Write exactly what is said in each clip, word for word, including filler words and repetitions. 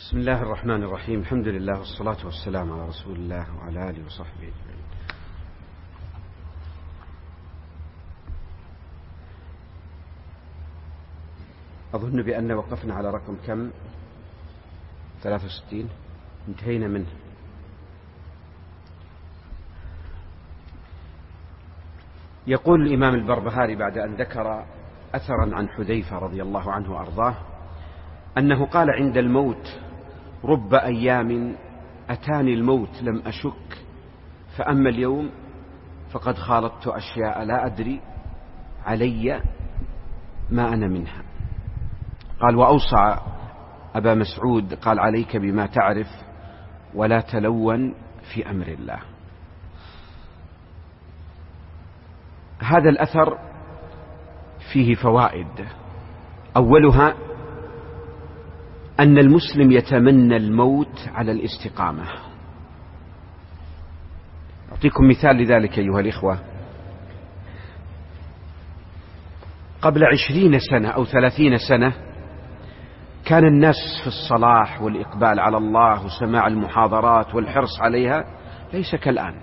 بسم الله الرحمن الرحيم. الحمد لله والصلاة والسلام على رسول الله وعلى آله وصحبه أجمعين. أظن بأن وقفنا على رقم كم؟ ثلاثة وستين، انتهينا منه. يقول الإمام البربهاري بعد أن ذكر أثرا عن حذيفة رضي الله عنه وأرضاه أنه قال عند الموت: رب أيام أتاني الموت لم أشك، فأما اليوم فقد خالطت أشياء لا أدري علي ما أنا منها. قال: وأوصى أبا مسعود قال: عليك بما تعرف ولا تلون في أمر الله. هذا الأثر فيه فوائد، أولها أن المسلم يتمنى الموت على الاستقامة. أعطيكم مثال لذلك أيها الإخوة. قبل عشرين سنة أو ثلاثين سنة كان الناس في الصلاح والإقبال على الله وسماع المحاضرات والحرص عليها ليس كالآن.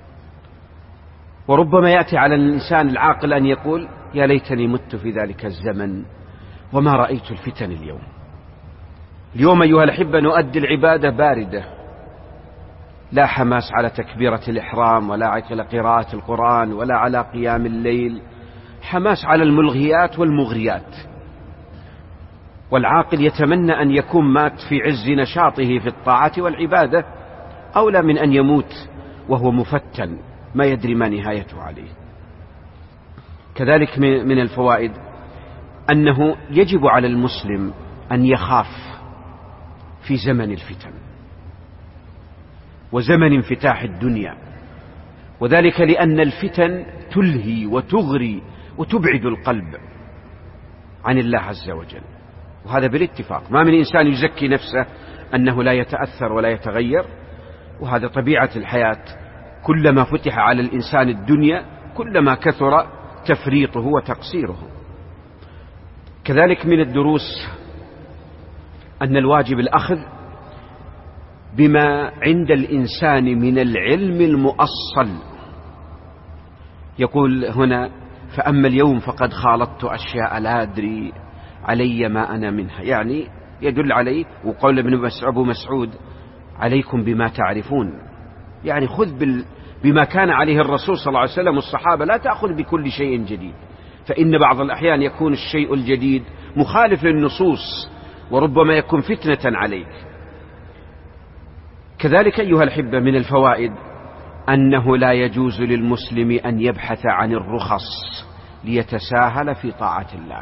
وربما يأتي على الإنسان العاقل أن يقول: يا ليتني مت في ذلك الزمن وما رأيت الفتن اليوم. اليوم أيها الأحبة نؤدي العبادة باردة، لا حماس على تكبيرة الإحرام ولا على قراءة القرآن ولا على قيام الليل، حماس على الملغيات والمغريات. والعاقل يتمنى أن يكون مات في عز نشاطه في الطاعة والعبادة أولى من أن يموت وهو مفتن ما يدري ما نهايته عليه. كذلك من الفوائد أنه يجب على المسلم أن يخاف في زمن الفتن وزمن انفتاح الدنيا، وذلك لأن الفتن تلهي وتغري وتبعد القلب عن الله عز وجل، وهذا بالاتفاق. ما من إنسان يزكي نفسه أنه لا يتأثر ولا يتغير، وهذا طبيعة الحياة. كلما فتح على الإنسان الدنيا كلما كثر تفريطه وتقصيره. كذلك من الدروس أن الواجب الأخذ بما عند الإنسان من العلم المؤصل. يقول هنا: فأما اليوم فقد خالطت أشياء لا أدري علي ما أنا منها، يعني يدل عليه. وقول ابن أبو مسعود: عليكم بما تعرفون، يعني خذ بال بما كان عليه الرسول صلى الله عليه وسلم والصحابة، لا تأخذ بكل شيء جديد، فإن بعض الأحيان يكون الشيء الجديد مخالف للنصوص وربما يكون فتنة عليك. كذلك أيها الأحبة من الفوائد أنه لا يجوز للمسلم أن يبحث عن الرخص ليتساهل في طاعة الله.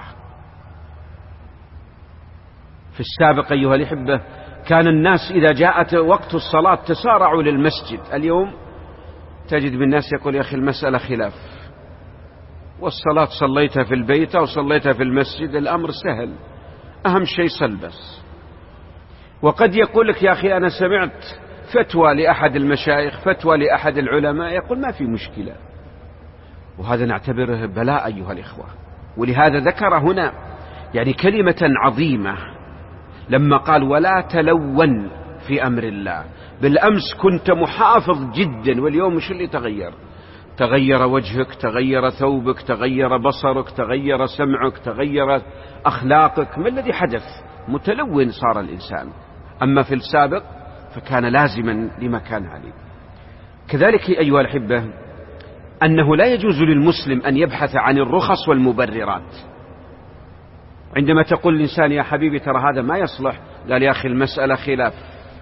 في السابق أيها الأحبة كان الناس إذا جاءت وقت الصلاة تسارعوا للمسجد. اليوم تجد بالناس يقول: يا أخي المسألة خلاف، والصلاة صليتها في البيت أو صليتها في المسجد الأمر سهل، أهم شيء صل بس. وقد يقول لك: يا أخي أنا سمعت فتوى لأحد المشايخ، فتوى لأحد العلماء، يقول ما في مشكلة. وهذا نعتبره بلاء أيها الإخوة. ولهذا ذكر هنا يعني كلمة عظيمة لما قال: ولا تلون في أمر الله. بالأمس كنت محافظ جدا، واليوم مش اللي تغير؟ تغير وجهك، تغير ثوبك، تغير بصرك، تغير سمعك، تغير أخلاقك. ما الذي حدث؟ متلون صار الإنسان. أما في السابق فكان لازما لما كان عليه. كذلك أيها الأحبة أنه لا يجوز للمسلم أن يبحث عن الرخص والمبررات. عندما تقول الإنسان: يا حبيبي ترى هذا ما يصلح، قال: يا أخي المسألة خلاف،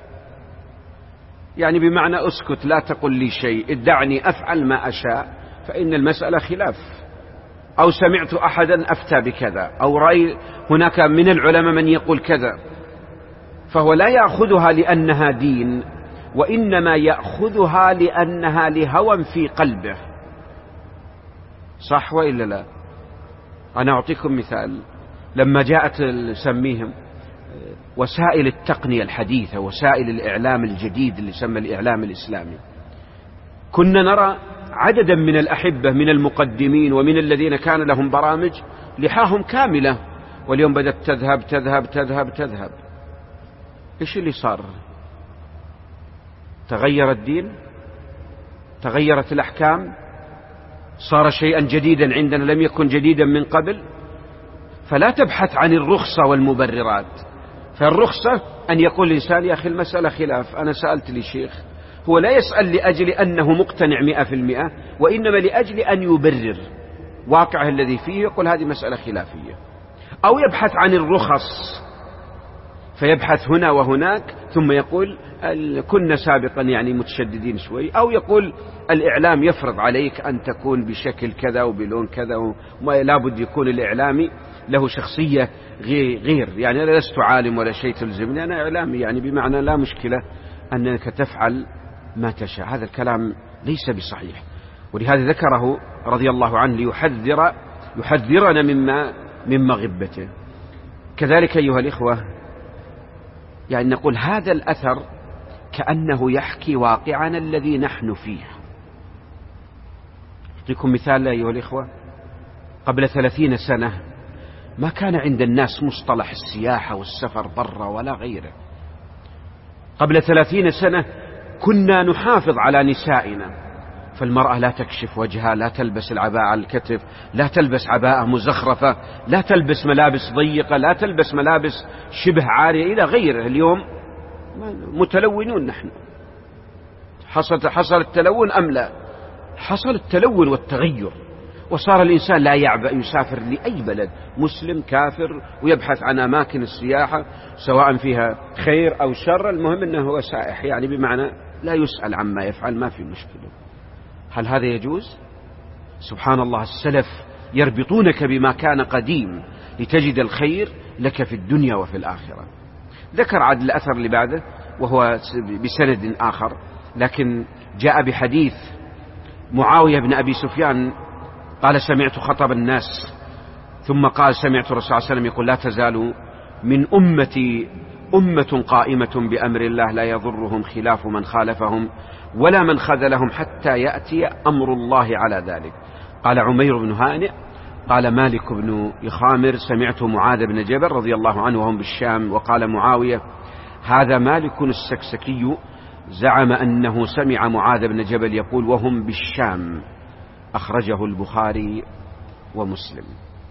يعني بمعنى اسكت لا تقل لي شيء، ادعني أفعل ما أشاء، فإن المسألة خلاف. أو سمعت أحدا أفتى بكذا، أو رأي هناك من العلماء من يقول كذا، فهو لا يأخذها لأنها دين، وإنما يأخذها لأنها لهوى في قلبه. صح وإلا لا؟ أنا أعطيكم مثال. لما جاءت سميهم وسائل التقنية الحديثة، وسائل الإعلام الجديد اللي يسمى الإعلام الإسلامي، كنا نرى عددا من الأحبة من المقدمين ومن الذين كان لهم برامج لحاهم كاملة، واليوم بدأت تذهب تذهب تذهب تذهب. إيش اللي صار؟ تغير الدين، تغيرت الأحكام، صار شيئا جديدا عندنا لم يكن جديدا من قبل. فلا تبحث عن الرخصة والمبررات. فالرخصة أن يقول الإنسان يا أخي المسألة خلاف، أنا سألت لي شيخ، هو لا يسأل لأجل أنه مقتنع مئة في المئة، وإنما لأجل أن يبرر واقعه الذي فيه، يقول هذه مسألة خلافية. أو يبحث عن الرخص فيبحث هنا وهناك ثم يقول كنا سابقا يعني متشددين شوي، أو يقول الإعلام يفرض عليك أن تكون بشكل كذا وبلون كذا، ولا بد يكون الإعلامي له شخصية غير، يعني أنا لست عالم ولا شيء تلزمني، أنا إعلامي، يعني بمعنى لا مشكلة أنك تفعل ما تشاء. هذا الكلام ليس بصحيح، ولهذا ذكره رضي الله عنه ليحذر يحذرنا مما من مغبته. كذلك أيها الإخوة يعني نقول هذا الأثر كأنه يحكي واقعنا الذي نحن فيه. أعطيكم مثال أيها الإخوة. قبل ثلاثين سنة ما كان عند الناس مصطلح السياحة والسفر برا ولا غيره. قبل ثلاثين سنة كنا نحافظ على نسائنا، فالمرأة لا تكشف وجهها، لا تلبس العباءة على الكتف، لا تلبس عباءة مزخرفة، لا تلبس ملابس ضيقة، لا تلبس ملابس شبه عارية إلى غيره. اليوم متلونون نحن. حصل حصل التلون أم لا؟ حصل التلون والتغير، وصار الإنسان لا يعبأ يسافر لأي بلد، مسلم كافر، ويبحث عن أماكن السياحة سواء فيها خير أو شر، المهم أنه هو سائح، يعني بمعنى لا يسأل عما يفعل، ما في مشكلة. هل هذا يجوز؟ سبحان الله، السلف يربطونك بما كان قديم لتجد الخير لك في الدنيا وفي الآخرة. ذكر عاد الأثر اللي بعده وهو بسند آخر، لكن جاء بحديث معاوية بن أبي سفيان قال سمعت خطب الناس، ثم قال سمعت الرسول صلى الله عليه وسلم يقول لا تزال من أمتي أمة قائمة بأمر الله لا يضرهم خلاف من خالفهم ولا من خذلهم حتى يأتي أمر الله على ذلك. قال عمير بن هانئ قال مالك بن يخامر سمعت معاذ بن جبل رضي الله عنه وهم بالشام، وقال معاوية هذا مالك السكسكي زعم أنه سمع معاذ بن جبل يقول وهم بالشام. أخرجه البخاري ومسلم.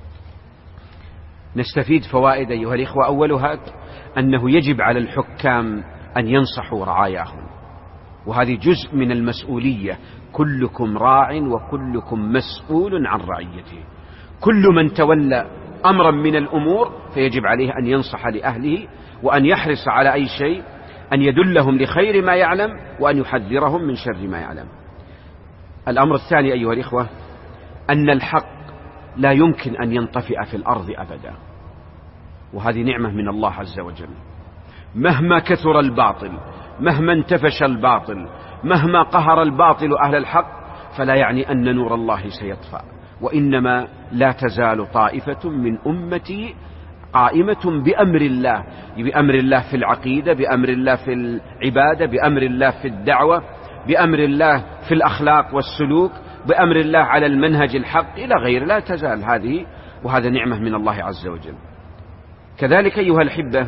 نستفيد فوائد أيها الإخوة. أولها أنه يجب على الحكام أن ينصحوا رعاياهم، وهذه جزء من المسؤولية. كلكم راع وكلكم مسؤول عن رعيته. كل من تولى أمرا من الأمور فيجب عليه أن ينصح لأهله، وأن يحرص على أي شيء، أن يدلهم لخير ما يعلم، وأن يحذرهم من شر ما يعلم. الأمر الثاني أيها الإخوة أن الحق لا يمكن أن ينطفئ في الأرض أبدا، وهذه نعمة من الله عز وجل. مهما كثر الباطل، مهما انتفش الباطل، مهما قهر الباطل أهل الحق، فلا يعني أن نور الله سيطفأ، وإنما لا تزال طائفة من أمتي قائمة بأمر الله، بأمر الله في العقيدة، بأمر الله في العبادة، بأمر الله في الدعوة، بأمر الله في الأخلاق والسلوك، بأمر الله على المنهج الحق إلى غير. لا تزال هذه، وهذا نعمة من الله عز وجل. كذلك أيها الأحبة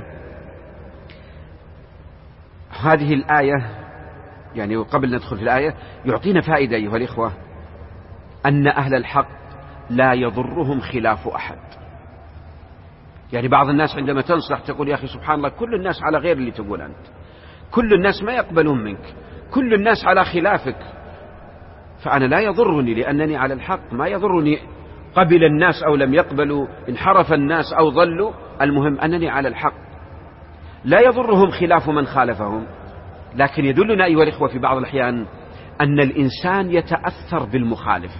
هذه الآية، يعني قبل ندخل في الآية، يعطينا فائدة أيها الإخوة أن أهل الحق لا يضرهم خلاف أحد. يعني بعض الناس عندما تنصح تقول يا أخي سبحان الله كل الناس على غير اللي تقول أنت، كل الناس ما يقبلون منك، كل الناس على خلافك، فأنا لا يضرني لأنني على الحق، ما يضرني قبل الناس أو لم يقبلوا، انحرف الناس أو ضلوا، المهم أنني على الحق. لا يضرهم خلاف من خالفهم. لكن يدلنا أيها الإخوة في بعض الأحيان أن الإنسان يتأثر بالمخالف.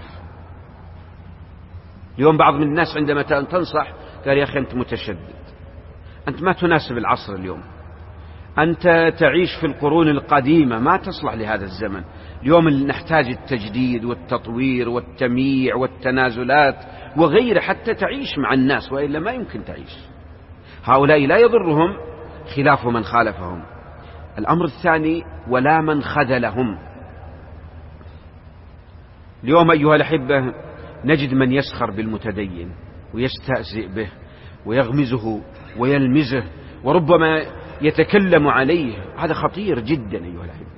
اليوم بعض من الناس عندما تنصح قال يا أخي أنت متشدد، أنت ما تناسب العصر اليوم، أنت تعيش في القرون القديمة، ما تصلح لهذا الزمن. اليوم نحتاج التجديد والتطوير والتمييع والتنازلات وغيره حتى تعيش مع الناس، وإلا ما يمكن تعيش. هؤلاء لا يضرهم خلاف من خالفهم. الأمر الثاني ولا من خذلهم. اليوم أيها الأحبة نجد من يسخر بالمتدين ويستهزئ به ويغمزه ويلمزه، وربما يتكلم عليه، هذا خطير جدا أيها الأحبة.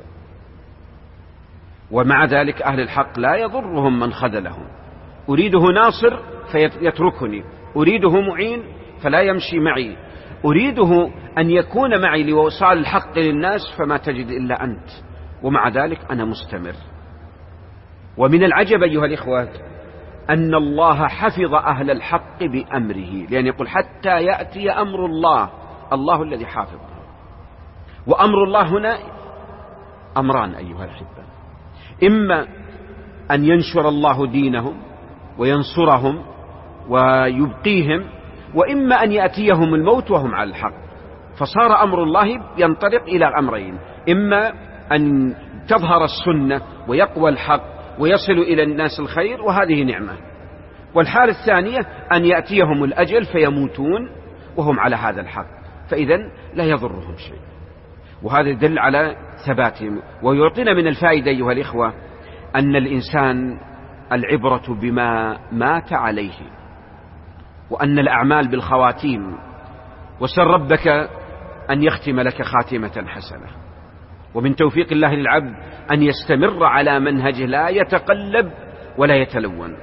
ومع ذلك أهل الحق لا يضرهم من خذلهم. أريده ناصر فيتركني، أريده معين فلا يمشي معي، أريده أن يكون معي لوصال الحق للناس فما تجد إلا أنت، ومع ذلك أنا مستمر. ومن العجب أيها الإخوة أن الله حفظ أهل الحق بأمره، لأن يقول حتى يأتي أمر الله، الله الذي حافظ. وأمر الله هنا أمران أيها الأحبة، إما أن ينشر الله دينهم وينصرهم ويبقيهم، وإما أن يأتيهم الموت وهم على الحق. فصار أمر الله ينطلق إلى أمرين، إما أن تظهر السنة ويقوى الحق ويصل إلى الناس الخير، وهذه نعمة. والحالة الثانية أن يأتيهم الأجل فيموتون وهم على هذا الحق، فإذن لا يضرهم شيء. وهذا يدل على ثباتهم. ويعطينا من الفائدة أيها الإخوة أن الإنسان العبرة بما مات عليه، وأن الأعمال بالخواتيم، وسر ربك أن يختم لك خاتمة حسنة. ومن توفيق الله للعبد أن يستمر على منهجه لا يتقلب ولا يتلون.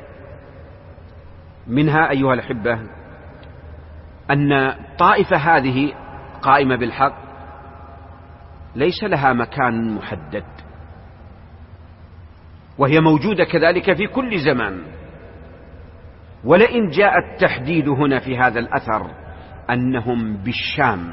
منها أيها الأحبة أن الطائفة هذه قائمة بالحق ليس لها مكان محدد، وهي موجودة كذلك في كل زمان. ولئن جاء التحديد هنا في هذا الأثر أنهم بالشام،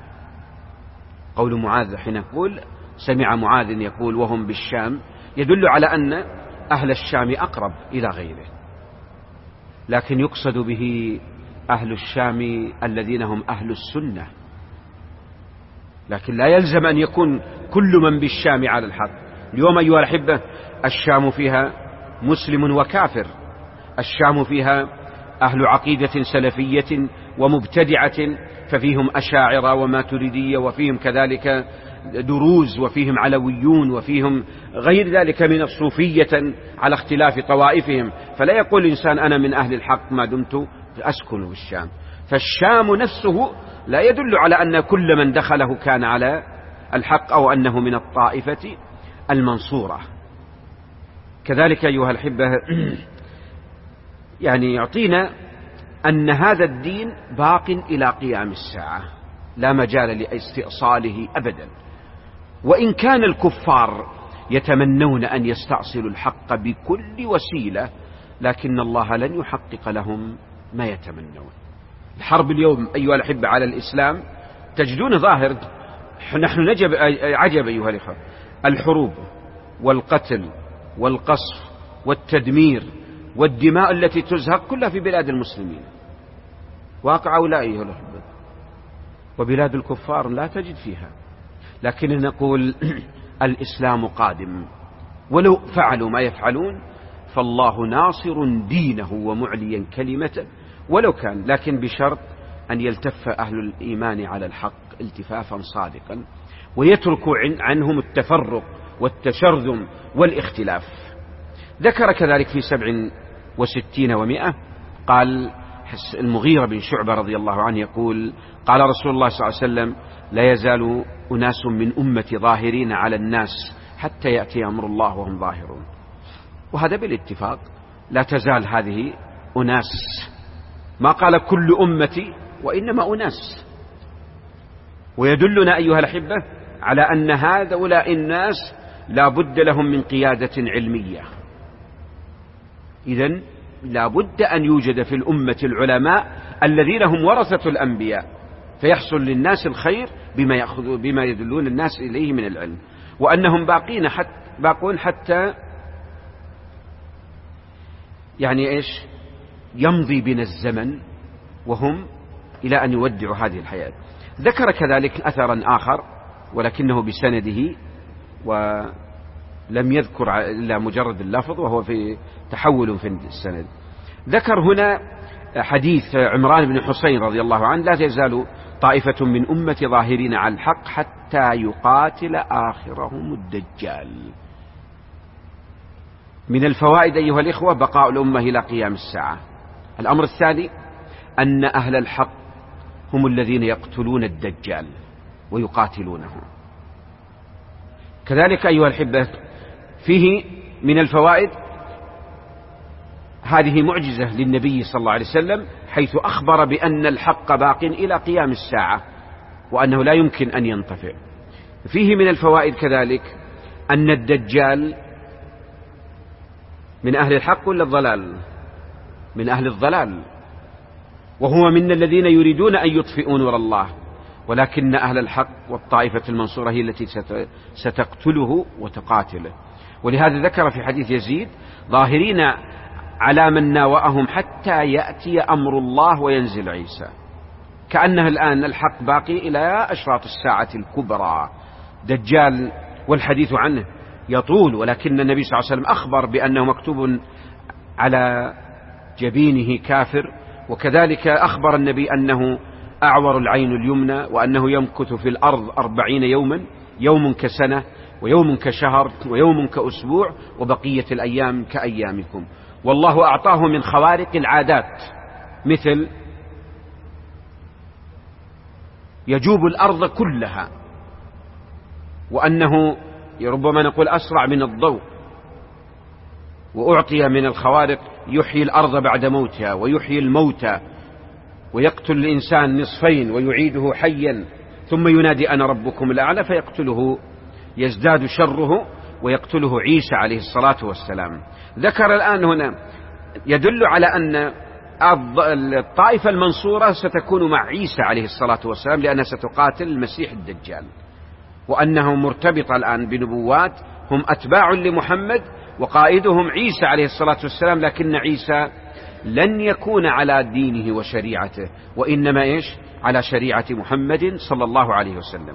قول معاذ حين يقول سمع معاذ يقول وهم بالشام، يدل على أن أهل الشام أقرب إلى غيره، لكن يقصد به أهل الشام الذين هم أهل السنة. لكن لا يلزم أن يكون كل من بالشام على الحق. اليوم أيها الأحبة الشام فيها مسلم وكافر، الشام فيها أهل عقيدة سلفية ومبتدعة، ففيهم أشاعرة وماتريدية، وفيهم كذلك دروز، وفيهم علويون، وفيهم غير ذلك من الصوفية على اختلاف طوائفهم. فلا يقول الإنسان أنا من أهل الحق ما دمت أسكن بالشام. فالشام نفسه لا يدل على أن كل من دخله كان على الحق أو أنه من الطائفة المنصورة. كذلك أيها الأحبة يعني يعطينا أن هذا الدين باق إلى قيام الساعة، لا مجال لاستئصاله أبدا. وإن كان الكفار يتمنون أن يستأصلوا الحق بكل وسيلة، لكن الله لن يحقق لهم ما يتمنون. الحرب اليوم أيها الأحبة على الإسلام تجدون ظاهر، نحن نجب عجب أيها الأخوة، الحروب والقتل والقصف والتدمير والدماء التي تزهق كلها في بلاد المسلمين، واقع أولئك أيها الأحبة. وبلاد الكفار لا تجد فيها. لكن نقول الإسلام قادم، ولو فعلوا ما يفعلون فالله ناصر دينه ومعليا كلمته ولو كان، لكن بشرط أن يلتف أهل الإيمان على الحق التفافا صادقا، ويتركوا عنهم التفرق والتشرذم والاختلاف. ذكر كذلك في سبع وستين ومائة قال المغيرة بن شعبة رضي الله عنه يقول قال رسول الله صلى الله عليه وسلم لا يزال أناس من أمتي ظاهرين على الناس حتى يأتي أمر الله وهم ظاهرون. وهذا بالاتفاق، لا تزال هذه أناس، ما قال كل أمتي وإنما أناس. ويدلنا أيها الأحبة على أن هؤلاء الناس لا بد لهم من قيادة علمية. إذن لا بد أن يوجد في الأمة العلماء الذين هم ورثة الأنبياء، فيحصل للناس الخير بما يأخذوا بما يدلون الناس إليه من العلم، وأنهم باقين حتى باقون حتى يعني إيش يمضي بنا الزمن وهم إلى أن يودعوا هذه الحياة. ذكر كذلك أثرا آخر ولكنه بسنده ولم يذكر إلا مجرد اللفظ، وهو في تحول في السند. ذكر هنا حديث عمران بن حسين رضي الله عنه لا تزال طائفة من أمة ظاهرين على الحق حتى يقاتل آخرهم الدجال. من الفوائد أيها الإخوة بقاء الأمة إلى قيام الساعة. الأمر الثاني أن أهل الحق هم الذين يقتلون الدجال، ويقاتلونه. كذلك أيها الأحبة فيه من الفوائد هذه معجزة للنبي صلى الله عليه وسلم، حيث أخبر بأن الحق باق إلى قيام الساعة وأنه لا يمكن أن ينطفئ. فيه من الفوائد كذلك أن الدجال من أهل الحق ولا الضلال؟ من أهل الضلال، وهو من الذين يريدون أن يطفئوا نور الله، ولكن أهل الحق والطائفة المنصورة هي التي ستقتله وتقاتله. ولهذا ذكر في حديث يزيد: ظاهرين على من ناوأهم حتى يأتي أمر الله وينزل عيسى. كأنه الآن الحق باقي إلى أشراط الساعة الكبرى. دجال والحديث عنه يطول، ولكن النبي صلى الله عليه وسلم أخبر بأنه مكتوب على جبينه كافر، وكذلك أخبر النبي أنه أعور العين اليمنى، وأنه يمكث في الأرض أربعين يوما، يوم كسنة ويوم كشهر ويوم كأسبوع وبقية الأيام كأيامكم. والله أعطاه من خوارق العادات، مثل يجوب الأرض كلها، وأنه ربما نقول أسرع من الضوء، وأعطي من الخوارق يحيي الأرض بعد موتها ويحيي الموتى ويقتل الإنسان نصفين ويعيده حيا ثم ينادي أنا ربكم الأعلى فيقتله، يزداد شره ويقتله عيسى عليه الصلاة والسلام. ذكر الآن هنا يدل على أن الطائفة المنصورة ستكون مع عيسى عليه الصلاة والسلام، لأنها ستقاتل المسيح الدجال، وأنه مرتبط الآن بنبوات، هم أتباع لمحمد وقائدهم عيسى عليه الصلاة والسلام، لكن عيسى لن يكون على دينه وشريعته، وإنما إيش؟ على شريعة محمد صلى الله عليه وسلم.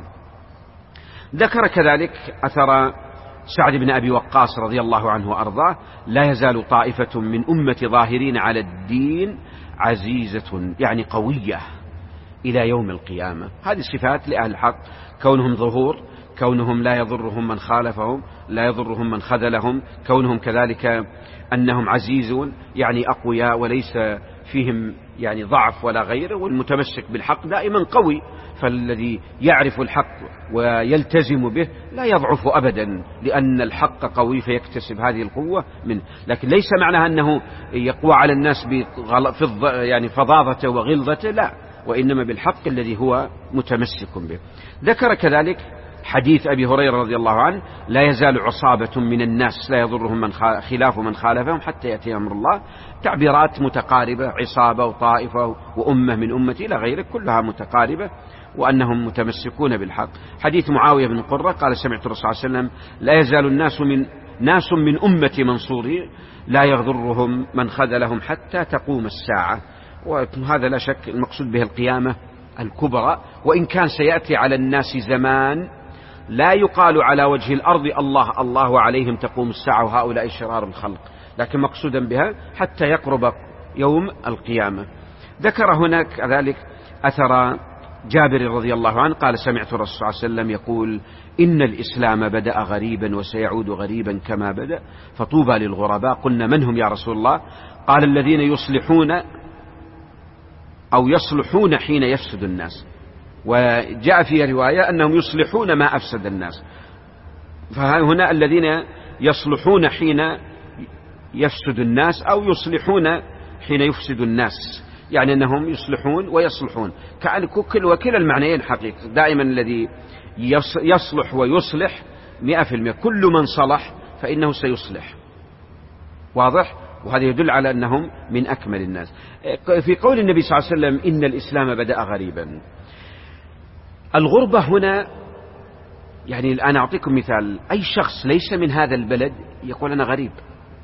ذكر كذلك أثر سعد بن أبي وقاص رضي الله عنه وأرضاه: لا يزال طائفة من أمة ظاهرين على الدين عزيزة، يعني قوية إلى يوم القيامة. هذه صفات لأهل الحق، كونهم ظهور، كونهم لا يضرهم من خالفهم، لا يضرهم من خذلهم، كونهم كذلك أنهم عزيزون يعني أقوياء وليس فيهم يعني ضعف ولا غيره، والمتمسك بالحق دائما قوي، فالذي يعرف الحق ويلتزم به لا يضعف أبدا، لأن الحق قوي فيكتسب هذه القوة منه. لكن ليس معناها أنه يقوى على الناس يعني فظاظته وغلظته، لا، وإنما بالحق الذي هو متمسك به. ذكر كذلك حديث أبي هريرة رضي الله عنه: لا يزال عصابة من الناس لا يضرهم من خلاف من خالفهم حتى يأتي أمر الله. تعبيرات متقاربة، عصابة وطائفة وأمة من أمتي إلى غيره، كلها متقاربة، وأنهم متمسكون بالحق. حديث معاوية بن قرة قال: سمعت الرسول صلى الله عليه وسلم: لا يزال الناس من ناس من أمتي منصورين لا يضرهم من خذلهم حتى تقوم الساعة. وهذا لا شك المقصود به القيامة الكبرى، وإن كان سيأتي على الناس زمان لا يقال على وجه الأرض الله الله عليهم تقوم الساعة وهؤلاء شرار الخلق، لكن مقصودا بها حتى يقرب يوم القيامة. ذكر هناك كذلك أثر جابر رضي الله عنه قال: سمعت الرسول صلى الله عليه وسلم يقول: إن الإسلام بدأ غريبا وسيعود غريبا كما بدأ، فطوبى للغرباء. قلنا: من هم يا رسول الله؟ قال: الذين يصلحون أو يصلحون حين يفسد الناس. وجاء في رواية أنهم يصلحون ما أفسد الناس، فهنا الذين يصلحون حين يفسد الناس أو يصلحون حين يفسد الناس، يعني أنهم يصلحون ويصلحون، كأن وكلا المعنيين حقيقة. دائما الذي يصلح ويصلح مئة في المئة، كل من صلح فإنه سيصلح، واضح؟ وهذا يدل على أنهم من أكمل الناس. في قول النبي صلى الله عليه وسلم: إن الإسلام بدأ غريبا، الغربة هنا يعني الآن أعطيكم مثال: أي شخص ليس من هذا البلد يقول أنا غريب،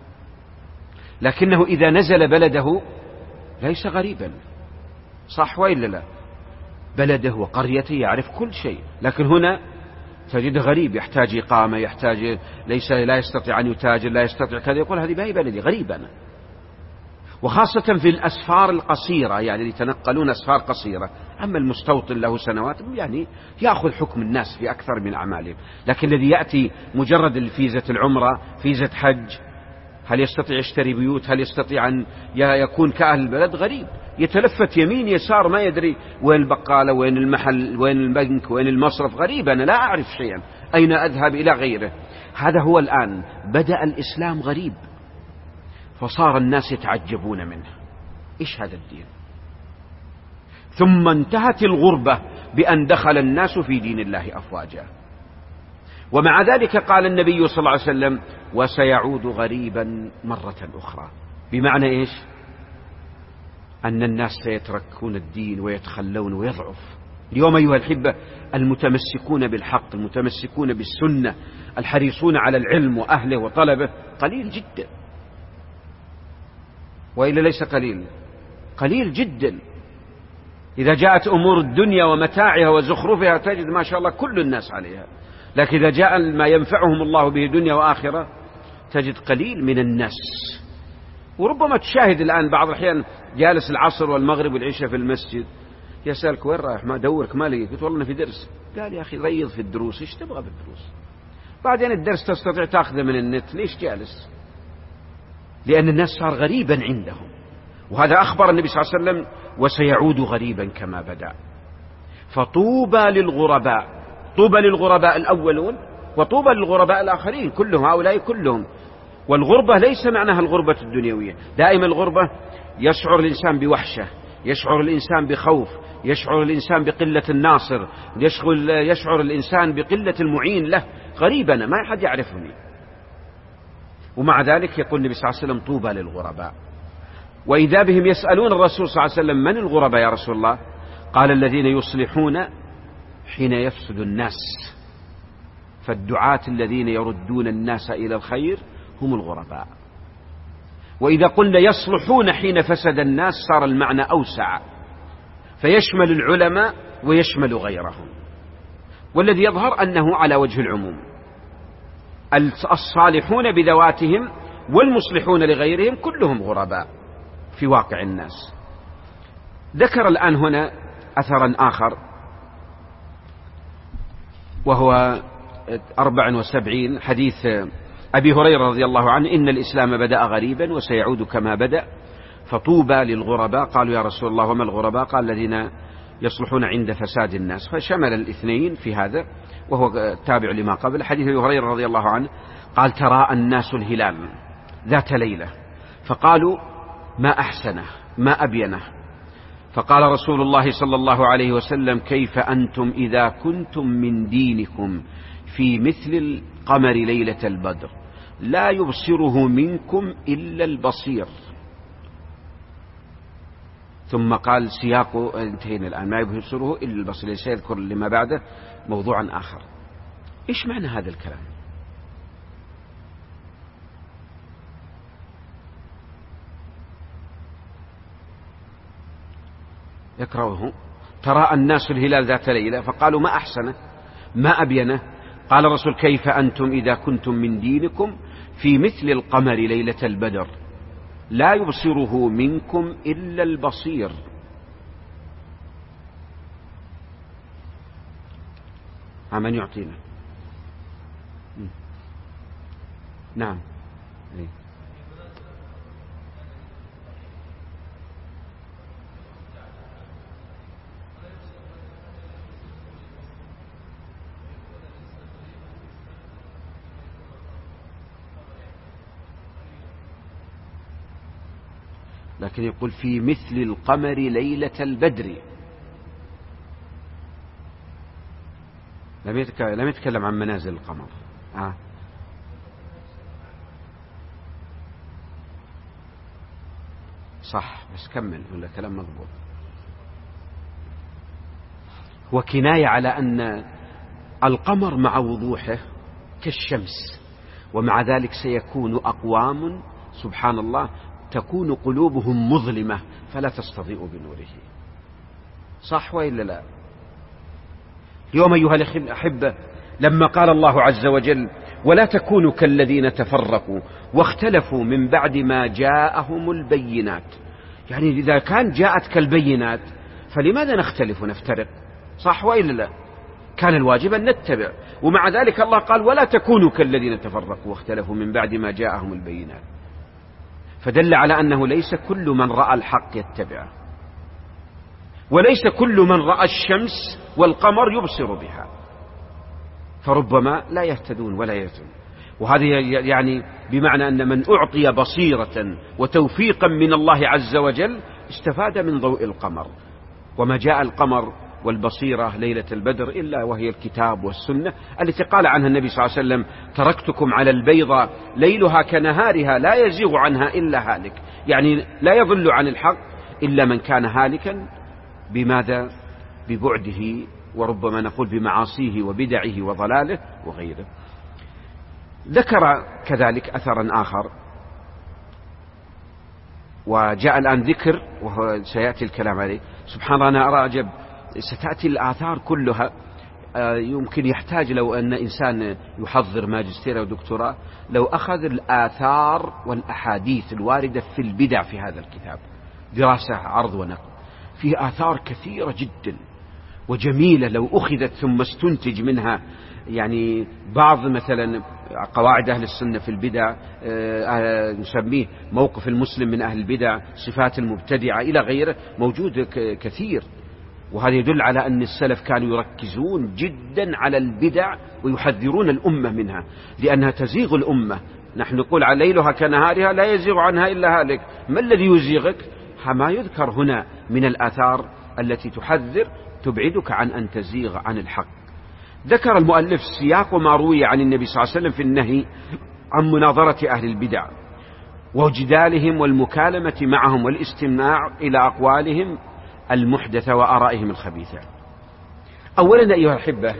لكنه إذا نزل بلده ليس غريبا، صح وإلا لا؟ بلده وقريته يعرف كل شيء، لكن هنا تجد غريب، يحتاج إقامة، يحتاج ليس لا يستطيع أن يتاجر، لا يستطيع كذا، يقول هذه باهي بلدي، غريب أنا. وخاصة في الأسفار القصيرة، يعني اللي يتنقلون أسفار قصيرة. أما المستوطن له سنوات يعني يأخذ حكم الناس في أكثر من أعمالهم، لكن الذي يأتي مجرد الفيزة العمرة، فيزة حج، هل يستطيع يشتري بيوت؟ هل يستطيع أن يكون كأهل البلد؟ غريب، يتلفت يمين يسار ما يدري وين البقالة، وين المحل، وين البنك، وين المصرف. غريب، أنا لا أعرف شيئا، أين أذهب إلى غيره. هذا هو الآن بدأ الإسلام غريب، فصار الناس يتعجبون منه. إيش هذا الدين؟ ثم انتهت الغربة بأن دخل الناس في دين الله أفواجا. ومع ذلك قال النبي صلى الله عليه وسلم: وسيعود غريبا مرة أخرى. بمعنى إيش؟ أن الناس سيتركون الدين ويتخلون ويضعف. اليوم أيها الأحبة المتمسكون بالحق، المتمسكون بالسنة، الحريصون على العلم وأهله وطلبه قليل جدا، وإلا ليس قليل، قليل جدا. إذا جاءت أمور الدنيا ومتاعها وزخرفها تجد ما شاء الله كل الناس عليها، لكن إذا جاء ما ينفعهم الله به دنيا وآخرة تجد قليل من الناس. وربما تشاهد الآن بعض الأحيان جالس العصر والمغرب والعشاء في المسجد، يسألك: وين رايح؟ ما دورك ما لقيت. قلت: والله أنا في درس. قال: يا أخي ريض في الدروس، إيش تبغى بالدروس؟ بعدين الدرس تستطيع تأخذه من النت، ليش جالس؟ لأن الناس صار غريبا عندهم. وهذا أخبر النبي صلى الله عليه وسلم: وسيعود غريبا كما بدأ. فطوبى للغرباء، طوبى للغرباء الأولون وطوبى للغرباء الآخرين، كلهم هؤلاء كلهم. والغربة ليس معناها الغربة الدنيوية، دائما الغربة يشعر الإنسان بوحشة، يشعر الإنسان بخوف، يشعر الإنسان بقلة الناصر، يشعر, يشعر الإنسان بقلة المعين له. غريب أنا، ما أحد يعرفني. ومع ذلك يقول النبي صلى الله عليه وسلم: طوبى للغرباء. وإذا بهم يسألون الرسول صلى الله عليه وسلم: من الغرباء يا رسول الله؟ قال: الذين يصلحون حين يفسد الناس. فالدعاة الذين يردون الناس إلى الخير هم الغرباء. وإذا قلنا يصلحون حين فسد الناس صار المعنى أوسع، فيشمل العلماء ويشمل غيرهم. والذي يظهر أنه على وجه العموم، الصالحون بذواتهم والمصلحون لغيرهم كلهم غرباء في واقع الناس. ذكر الآن هنا أثرا آخر وهو أربع وسبعين، حديث أبي هريرة رضي الله عنه: إن الإسلام بدأ غريبا وسيعود كما بدأ، فطوبى للغرباء. قالوا: يا رسول الله وما الغرباء؟ قال: الذين يصلحون عند فساد الناس. فشمل الاثنين في هذا، وهو تابع لما قبل. حديث أبي هريرة رضي الله عنه قال: تراءى الناس الهلال ذات ليلة فقالوا: ما أحسنه ما أبينه. فقال رسول الله صلى الله عليه وسلم: كيف أنتم إذا كنتم من دينكم في مثل القمر ليلة البدر لا يبصره منكم إلا البصير. ثم قال سياقه انتهينا الآن: ما يبصره إلا البصير، سيذكر لما بعده موضوعا آخر. إيش معنى هذا الكلام؟ يقرأه: تراءى الناس الهلال ذات ليلة فقالوا: ما أحسنه ما أبينه. قال الرسول: كيف أنتم إذا كنتم من دينكم في مثل القمر ليلة البدر لا يبصره منكم إلا البصير. من يعطينا؟ نعم. لكن يقول في مثل القمر ليلة البدر، لم يتكلم عن منازل القمر. آه. صح، بس كمل ولا كلام مقبول. وكناية على أن القمر مع وضوحه كالشمس، ومع ذلك سيكون أقوام سبحان الله تكون قلوبهم مظلمة فلا تستضيء بنوره. صح وإلا لا؟ اليوم أيها الأحبة لما قال الله عز وجل: ولا تكونوا كالذين تفرقوا واختلفوا من بعد ما جاءهم البينات، يعني إذا كان جاءتك البينات فلماذا نختلف ونفترق؟ صح وإلا لا؟ كان الواجب أن نتبع. ومع ذلك الله قال: ولا تكونوا كالذين تفرقوا واختلفوا من بعد ما جاءهم البينات. فدل على أنه ليس كل من رأى الحق يتبعه، وليس كل من رأى الشمس والقمر يبصر بها، فربما لا يهتدون ولا يهتدون. وهذا يعني بمعنى أن من أعطي بصيرة وتوفيقا من الله عز وجل استفاد من ضوء القمر. وما جاء القمر والبصيرة ليلة البدر إلا وهي الكتاب والسنة التي قال عنها النبي صلى الله عليه وسلم: تركتكم على البيضة ليلها كنهارها لا يزيغ عنها إلا هالك، يعني لا يضل عن الحق إلا من كان هالكا بماذا؟ ببعده، وربما نقول بمعاصيه وبدعه وضلاله وغيره. ذكر كذلك أثرا آخر، وجاء الآن ذكر وهو سيأتي الكلام عليه. سبحان الله، أنا أرى عجب، ستأتي الآثار كلها يمكن يحتاج لو أن إنسان يحضر ماجستير أو دكتوراه لو أخذ الآثار والأحاديث الواردة في البدع في هذا الكتاب، دراسة عرض ونقل، فيه آثار كثيرة جدا وجميلة لو أخذت ثم استنتج منها يعني بعض مثلا قواعد أهل السنة في البدع، نسميه موقف المسلم من أهل البدع، صفات المبتدعة إلى غيره، موجود كثير. وهذا يدل على أن السلف كانوا يركزون جدا على البدع ويحذرون الأمة منها لأنها تزيغ الأمة. نحن نقول على ليلها كنهارها لا يزيغ عنها إلا هالك. ما الذي يزيغك؟ ما يذكر هنا من الآثار التي تحذر تبعدك عن أن تزيغ عن الحق. ذكر المؤلف سياق ما روي عن النبي صلى الله عليه وسلم في النهي عن مناظرة أهل البدع وجدالهم والمكالمة معهم والاستماع إلى أقوالهم المحدثة وآرائهم الخبيثة. أولا أيها الأحبة،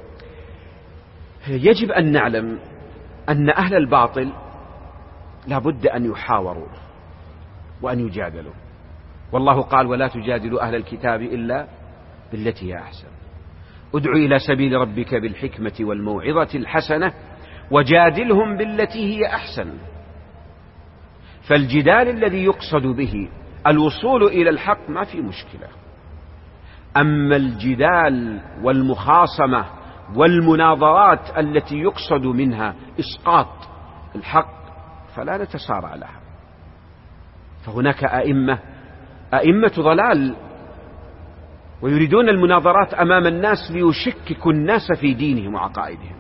يجب أن نعلم أن أهل الباطل لابد أن يحاوروا وأن يجادلوا، والله قال: ولا تجادلوا أهل الكتاب إلا بالتي هي أحسن، ادع إلى سبيل ربك بالحكمة والموعظة الحسنة وجادلهم بالتي هي أحسن. فالجدال الذي يقصد به الوصول إلى الحق ما في مشكلة، أما الجدال والمخاصمة والمناظرات التي يقصد منها إسقاط الحق فلا نتسارع لها. فهناك أئمة أئمة ضلال ويريدون المناظرات أمام الناس ليشككوا الناس في دينهم وعقائدهم،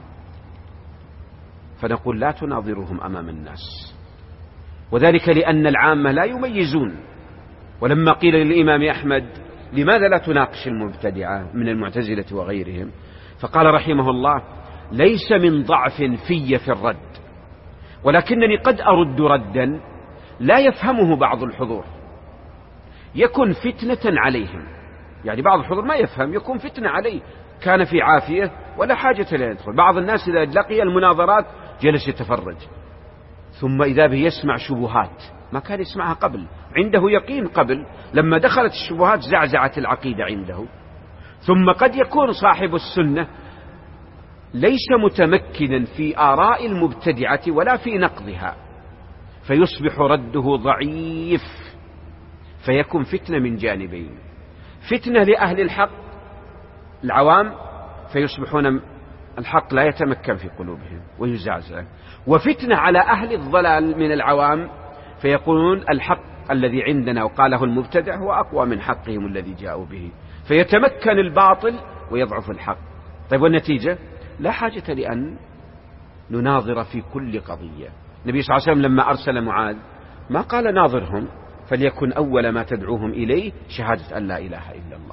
فنقول لا تناظرهم أمام الناس، وذلك لأن العامة لا يميزون. ولما قيل للإمام أحمد: لماذا لا تناقش المبتدعة من المعتزلة وغيرهم؟ فقال رحمه الله: ليس من ضعف في في الرد، ولكنني قد أرد ردا لا يفهمه بعض الحضور يكن فتنة عليهم. يعني بعض الحضور ما يفهم، يكون فتنة عليه، كان في عافية ولا حاجة له يدخل. بعض الناس إذا لقي المناظرات جلس يتفرج، ثم إذا به يسمع شبهات ما كان يسمعها قبل، عنده يقين قبل، لما دخلت الشبهات زعزعت العقيدة عنده. ثم قد يكون صاحب السنة ليس متمكنا في آراء المبتدعة ولا في نقضها، فيصبح رده ضعيف، فيكون فتنة من جانبين: فتنة لأهل الحق العوام فيصبحون الحق لا يتمكن في قلوبهم ويزعزع، وفتنة على أهل الضلال من العوام فيقولون الحق الذي عندنا وقاله المبتدع هو أقوى من حقهم الذي جاءوا به، فيتمكن الباطل ويضعف الحق. طيب والنتيجة؟ لا حاجة لأن نناظر في كل قضية. النبي صلى الله عليه وسلم لما أرسل معاذ ما قال ناظرهم فليكن أول ما تدعوهم إليه شهادة أن لا إله إلا الله،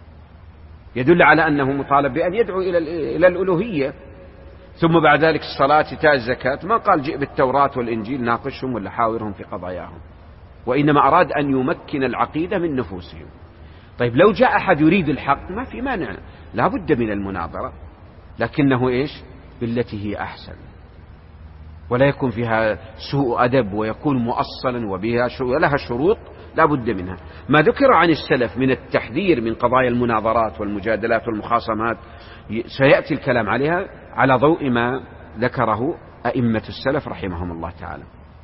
يدل على أنه مطالب بأن يدعو إلى الألوهية. ثم بعد ذلك الصلاة إيتاء الزكاة، ما قال جئ بالتوراة والإنجيل ناقشهم ولا حاورهم في قضاياهم، وإنما أراد أن يمكن العقيدة من نفوسهم. طيب لو جاء أحد يريد الحق ما في مانع، لا بد من المناظرة، لكنه إيش؟ بالتي هي أحسن، ولا يكون فيها سوء أدب، ويكون مؤصلا وبها لها شروط لا بد منها. ما ذكر عن السلف من التحذير من قضايا المناظرات والمجادلات والمخاصمات سيأتي الكلام عليها على ضوء ما ذكره أئمة السلف رحمهم الله تعالى.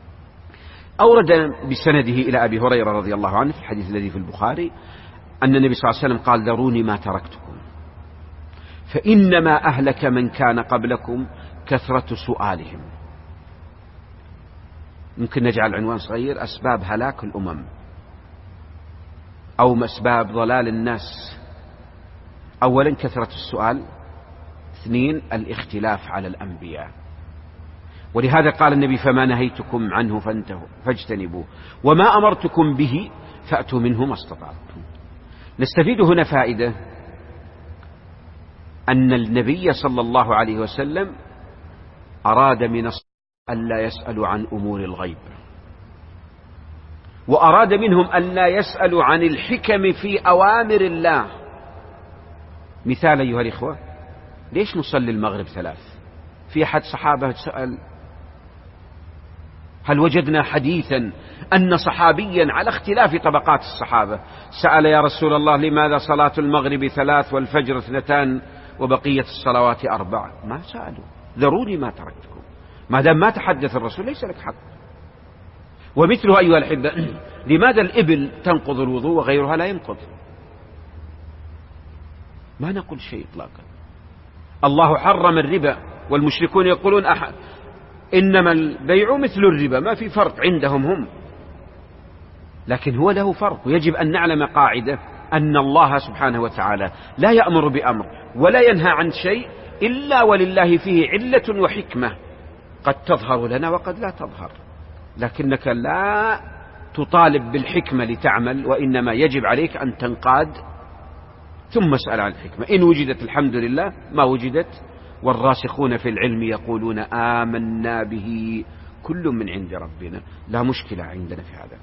أورد بسنده إلى أبي هريرة رضي الله عنه في الحديث الذي في البخاري أن النبي صلى الله عليه وسلم قال: ذروني ما تركتكم فإنما أهلك من كان قبلكم كثرة سؤالهم. ممكن نجعل عنوان صغير: أسباب هلاك الأمم، أو أسباب ضلال الناس. أولا كثرة السؤال، اثنين الاختلاف على الأنبياء. ولهذا قال النبي: فما نهيتكم عنه فانتهوا فاجتنبوه وما أمرتكم به فأتوا منه ما استطعتم. نستفيد هنا فائدة: أن النبي صلى الله عليه وسلم أراد من الصحابة ألا يسألوا عن أمور الغيب، وأراد منهم ألا يسألوا عن الحكم في أوامر الله. مثال أيها الإخوة: ليش نصلي المغرب ثلاث؟ في أحد صحابة سأل؟ هل وجدنا حديثا أن صحابيا على اختلاف طبقات الصحابة سأل: يا رسول الله لماذا صلاة المغرب ثلاث والفجر اثنتان وبقية الصلوات أربع؟ ما سألوا. ذروني ما تركتكم. ما دام ما تحدث الرسول ليس لك حق. ومثله أيها الأحبة: لماذا الإبل تنقض الوضوء وغيرها لا ينقض؟ ما نقول شيء إطلاقا. الله حرم الربا والمشركون يقولون أحد إنما البيع مثل الربا، ما في فرق عندهم هم، لكن هو له فرق. ويجب أن نعلم قاعدة: أن الله سبحانه وتعالى لا يأمر بأمر ولا ينهى عن شيء إلا ولله فيه علة وحكمة، قد تظهر لنا وقد لا تظهر، لكنك لا تطالب بالحكمة لتعمل، وإنما يجب عليك أن تنقاد ثم اسأل عن الحكمة. إن وجدت الحمد لله، ما وجدت والراسخون في العلم يقولون آمنا به كل من عند ربنا. لا مشكلة عندنا في هذا.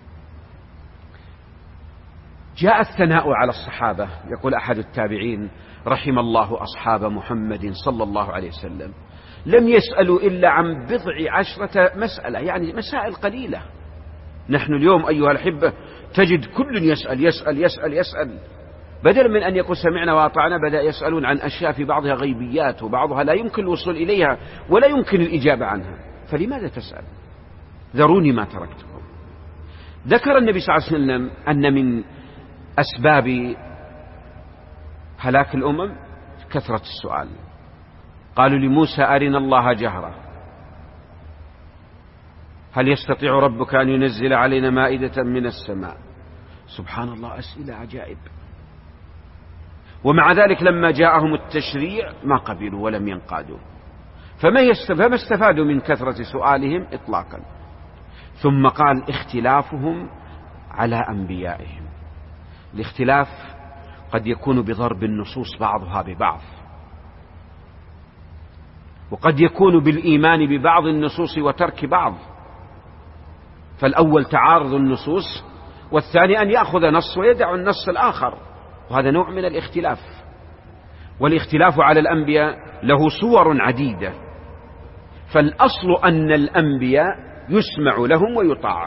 جاء الثناء على الصحابة. يقول أحد التابعين: رحم الله أصحاب محمد صلى الله عليه وسلم، لم يسألوا إلا عن بضع عشرة مسألة، يعني مسائل قليلة. نحن اليوم أيها الأحبة تجد كل يسأل يسأل يسأل يسأل، بدلا من أن يقول سمعنا وأطعنا بدأ يسألون عن أشياء في بعضها غيبيات وبعضها لا يمكن الوصول إليها ولا يمكن الإجابة عنها. فلماذا تسأل؟ ذروني ما تركتكم. ذكر النبي صلى الله عليه وسلم أن من أسباب هلاك الأمم كثرة السؤال. قالوا لموسى: أرنا الله جهرة، هل يستطيع ربك أن ينزل علينا مائدة من السماء؟ سبحان الله، أسئلة عجائب. ومع ذلك لما جاءهم التشريع ما قبلوا ولم ينقادوا. فما استفادوا من كثرة سؤالهم إطلاقا. ثم قال: اختلافهم على أنبيائهم. الاختلاف قد يكون بضرب النصوص بعضها ببعض، وقد يكون بالإيمان ببعض النصوص وترك بعض. فالأول تعارض النصوص، والثاني أن يأخذ نص ويدع النص الآخر، وهذا نوع من الاختلاف. والاختلاف على الأنبياء له صور عديدة، فالأصل أن الأنبياء يسمع لهم ويطاع،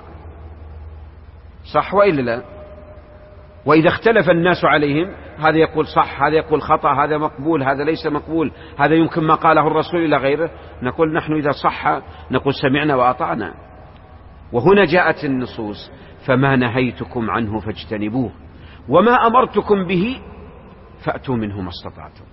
صح وإلا لا؟ وإذا اختلف الناس عليهم، هذا يقول صح، هذا يقول خطأ، هذا مقبول، هذا ليس مقبول، هذا يمكن ما قاله الرسول إلى غيره، نقول نحن إذا صح نقول سمعنا وأطعنا. وهنا جاءت النصوص: فما نهيتكم عنه فاجتنبوه وما أمرتكم به فأتوا منه ما استطعتم.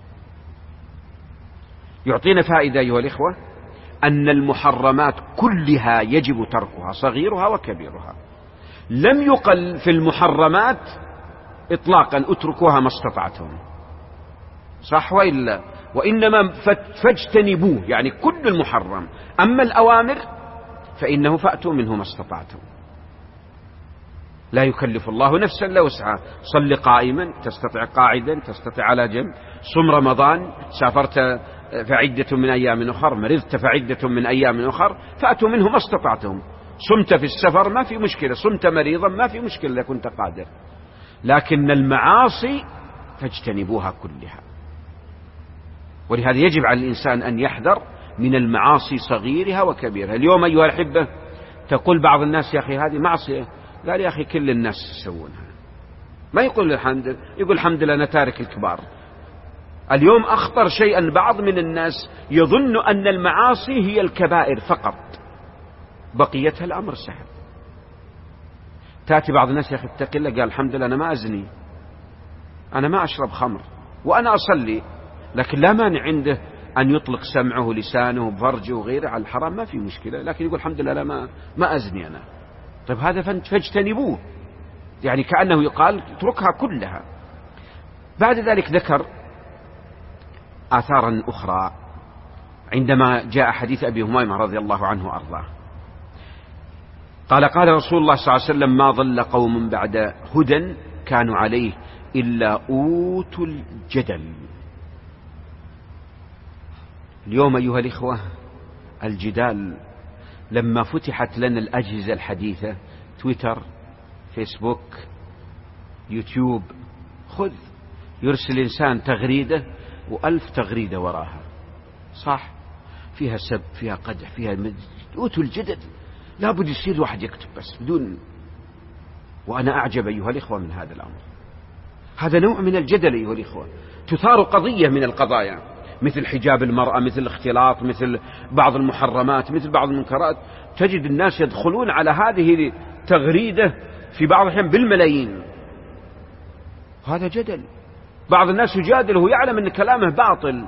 يعطينا فائدة أيها الإخوة: أن المحرمات كلها يجب تركها، صغيرها وكبيرها. لم يقل في المحرمات إطلاقا اتركوها ما استطعتم، صح وإلا؟ وإنما فاجتنبوه، يعني كل المحرم. أما الأوامر فإنه فأتوا منه ما استطعتم. لا يكلف الله نفسا إلا وسعها. صل قائما، تستطيع قاعدا، تستطيع على جنب. صم رمضان، سافرت فعدة من أيام أخر، مرضت فعدة من أيام أخر، فأتوا منه ما استطعتم. صمت في السفر ما في مشكلة، صمت مريضا ما في مشكلة إذا كنت قادر. لكن المعاصي فاجتنبوها كلها. ولهذا يجب على الإنسان أن يحذر من المعاصي صغيرها وكبيرها. اليوم أيها الأحبة تقول بعض الناس: يا أخي هذه معصية. قال: يا أخي كل الناس يسوونها. ما يقول الحمد لله، يقول الحمد لله أنا تارك الكبار. اليوم أخطر شيء أن بعض من الناس يظن أن المعاصي هي الكبائر فقط، بقيتها الأمر سهل. تأتي بعض الناس: يا أخي اتق الله، قال الحمد لله أنا ما أزني، أنا ما أشرب خمر، وأنا أصلي، لكن لا مانع عنده أن يطلق سمعه ولسانه وفرجه وغيره على الحرام ما في مشكلة، لكن يقول الحمد لله لا ما, ما أزني أنا. طيب هذا فاجتنبوه، يعني كأنه يقال اتركها كلها. بعد ذلك ذكر آثارا أخرى عندما جاء حديث أبي هميمة رضي الله عنه وأرضاه قال قال رسول الله صلى الله عليه وسلم ما ضل قوم بعد هدى كانوا عليه إلا أوتوا الجدل. اليوم أيها الإخوة الجدال لما فتحت لنا الأجهزة الحديثة تويتر فيسبوك يوتيوب، خذ يرسل إنسان تغريدة وألف تغريدة وراها، صح فيها سب فيها قدح فيها مد... أوتوا الجدل، لابد يصير الواحد يكتب بس بدون. وأنا أعجب أيها الإخوة من هذا الأمر. هذا نوع من الجدل أيها الإخوة، تثار قضية من القضايا مثل حجاب المرأة، مثل الاختلاط، مثل بعض المحرمات، مثل بعض المنكرات، تجد الناس يدخلون على هذه التغريدة في بعض الأحيان بالملايين. هذا جدل. بعض الناس يجادله يعلم أن كلامه باطل،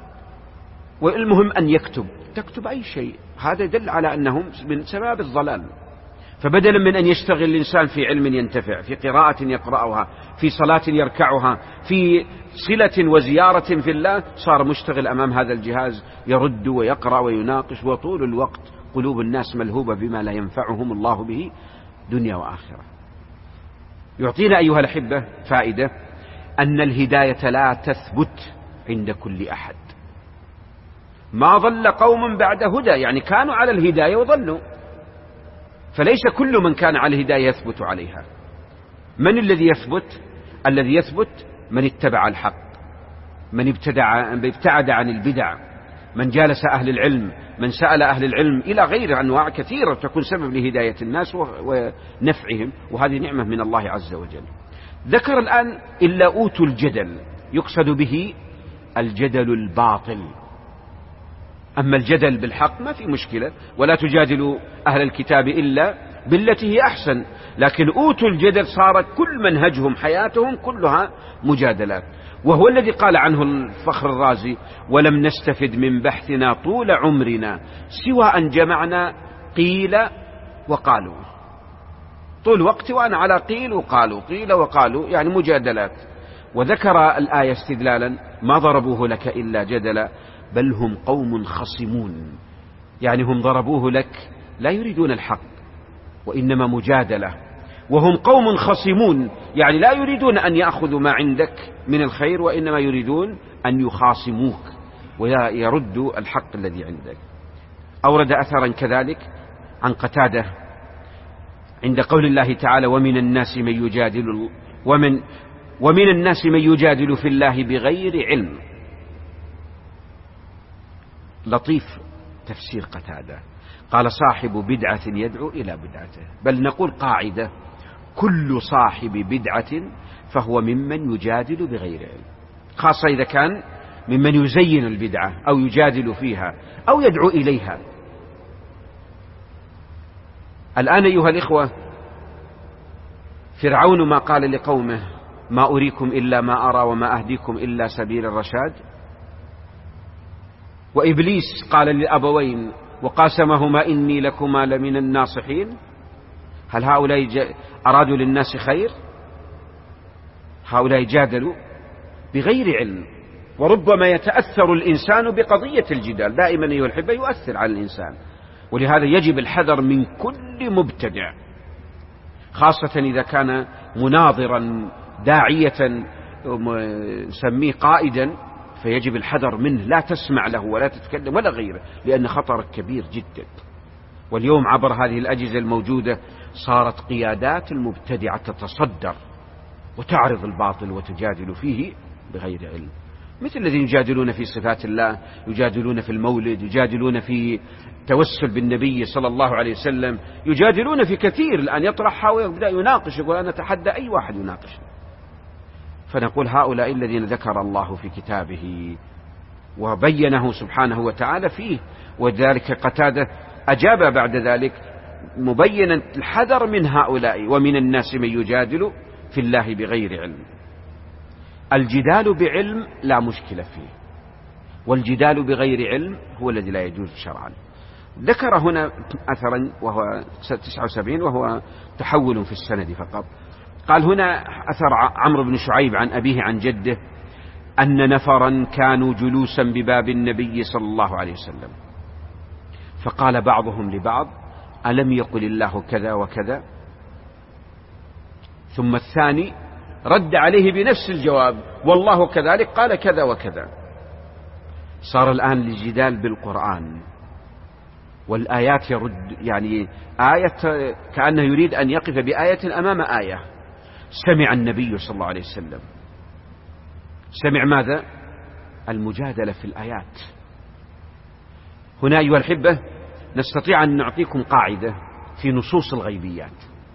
والمهم أن يكتب تكتب أي شيء. هذا يدل على أنهم من سباب الضلال. فبدلا من أن يشتغل الإنسان في علم ينتفع، في قراءة يقرأها، في صلاة يركعها، في صلة وزيارة في الله، صار مشتغل أمام هذا الجهاز يرد ويقرأ ويناقش، وطول الوقت قلوب الناس ملهوبة بما لا ينفعهم الله به دنيا وآخرة. يعطينا أيها الأحبة فائدة أن الهداية لا تثبت عند كل أحد. ما ضل قوم بعد هدى، يعني كانوا على الهداية وضلوا، فليس كل من كان على الهداية يثبت عليها. من الذي يثبت؟ الذي يثبت من اتبع الحق، من ابتدع ابتعد عن البدع، من جالس أهل العلم، من سأل أهل العلم، إلى غير أنواع كثيرة تكون سبب لهداية الناس ونفعهم، وهذه نعمة من الله عز وجل. ذكر الآن إلا أوتوا الجدل، يقصد به الجدل الباطل. أما الجدل بالحق ما في مشكلة، ولا تجادلوا أهل الكتاب إلا بالتي هي أحسن، لكن أوتوا الجدل صار كل منهجهم حياتهم كلها مجادلات. وهو الذي قال عنه الفخر الرازي ولم نستفد من بحثنا طول عمرنا سوى أن جمعنا قيل وقالوا. طول وقت وأنا على قيل وقالوا، قيل وقالوا، يعني مجادلات. وذكر الآية استدلالا ما ضربوه لك إلا جدلا بل هم قوم خصمون، يعني هم ضربوه لك لا يريدون الحق وإنما مجادلة، وهم قوم خصمون يعني لا يريدون أن يأخذوا ما عندك من الخير وإنما يريدون أن يخاصموك ويردوا الحق الذي عندك. أورد أثرا كذلك عن قتادة عند قول الله تعالى ومن الناس من يجادل ومن ومن الناس من يجادل في الله بغير علم. لطيف تفسير قتادة، قال صاحب بدعة يدعو إلى بدعته، بل نقول قاعدة كل صاحب بدعة فهو ممن يجادل بغير علم، خاصة إذا كان ممن يزين البدعة أو يجادل فيها أو يدعو إليها. الآن أيها الإخوة فرعون ما قال لقومه ما أريكم إلا ما أرى وما أهديكم إلا سبيل الرشاد، وإبليس قال للأبوين وقاسمهما إني لكما لمن الناصحين. هل هؤلاء أرادوا للناس خير؟ هؤلاء جادلوا بغير علم. وربما يتأثر الإنسان بقضية الجدال، دائما أيها الأحبة يؤثر على الإنسان، ولهذا يجب الحذر من كل مبتدع، خاصة إذا كان مناظرا داعية نسميه قائدا، فيجب الحذر منه، لا تسمع له ولا تتكلم ولا غيره، لأن خطر كبير جدا. واليوم عبر هذه الأجهزة الموجودة صارت قيادات المبتدعة تتصدر وتعرض الباطل وتجادل فيه بغير علم، مثل الذين يجادلون في صفات الله، يجادلون في المولد، يجادلون في توسل بالنبي صلى الله عليه وسلم، يجادلون في كثير. الآن يطرحها ويبدأ يناقش، يقول أنا أتحدى أي واحد يناقش. فنقول هؤلاء الذين ذكر الله في كتابه وبينه سبحانه وتعالى فيه، وذلك قتادة أجاب بعد ذلك مبينا الحذر من هؤلاء ومن الناس من يجادل في الله بغير علم. الجدال بعلم لا مشكلة فيه، والجدال بغير علم هو الذي لا يجوز شرعا. ذكر هنا أثرا وهو تسعة وسبعين وهو تحول في السند فقط. قال هنا أثر عمرو بن شعيب عن أبيه عن جده أن نفرا كانوا جلوسا بباب النبي صلى الله عليه وسلم، فقال بعضهم لبعض: ألم يقل الله كذا وكذا؟ ثم الثاني رد عليه بنفس الجواب: والله كذلك قال كذا وكذا. صار الآن الجدال بالقرآن والآيات، يرد يعني آية كأنه يريد أن يقف بآية أمام آية. سمع النبي صلى الله عليه وسلم، سمع ماذا؟ المجادلة في الآيات. هنا أيها الأحبة نستطيع أن نعطيكم قاعدة في نصوص الغيبيات.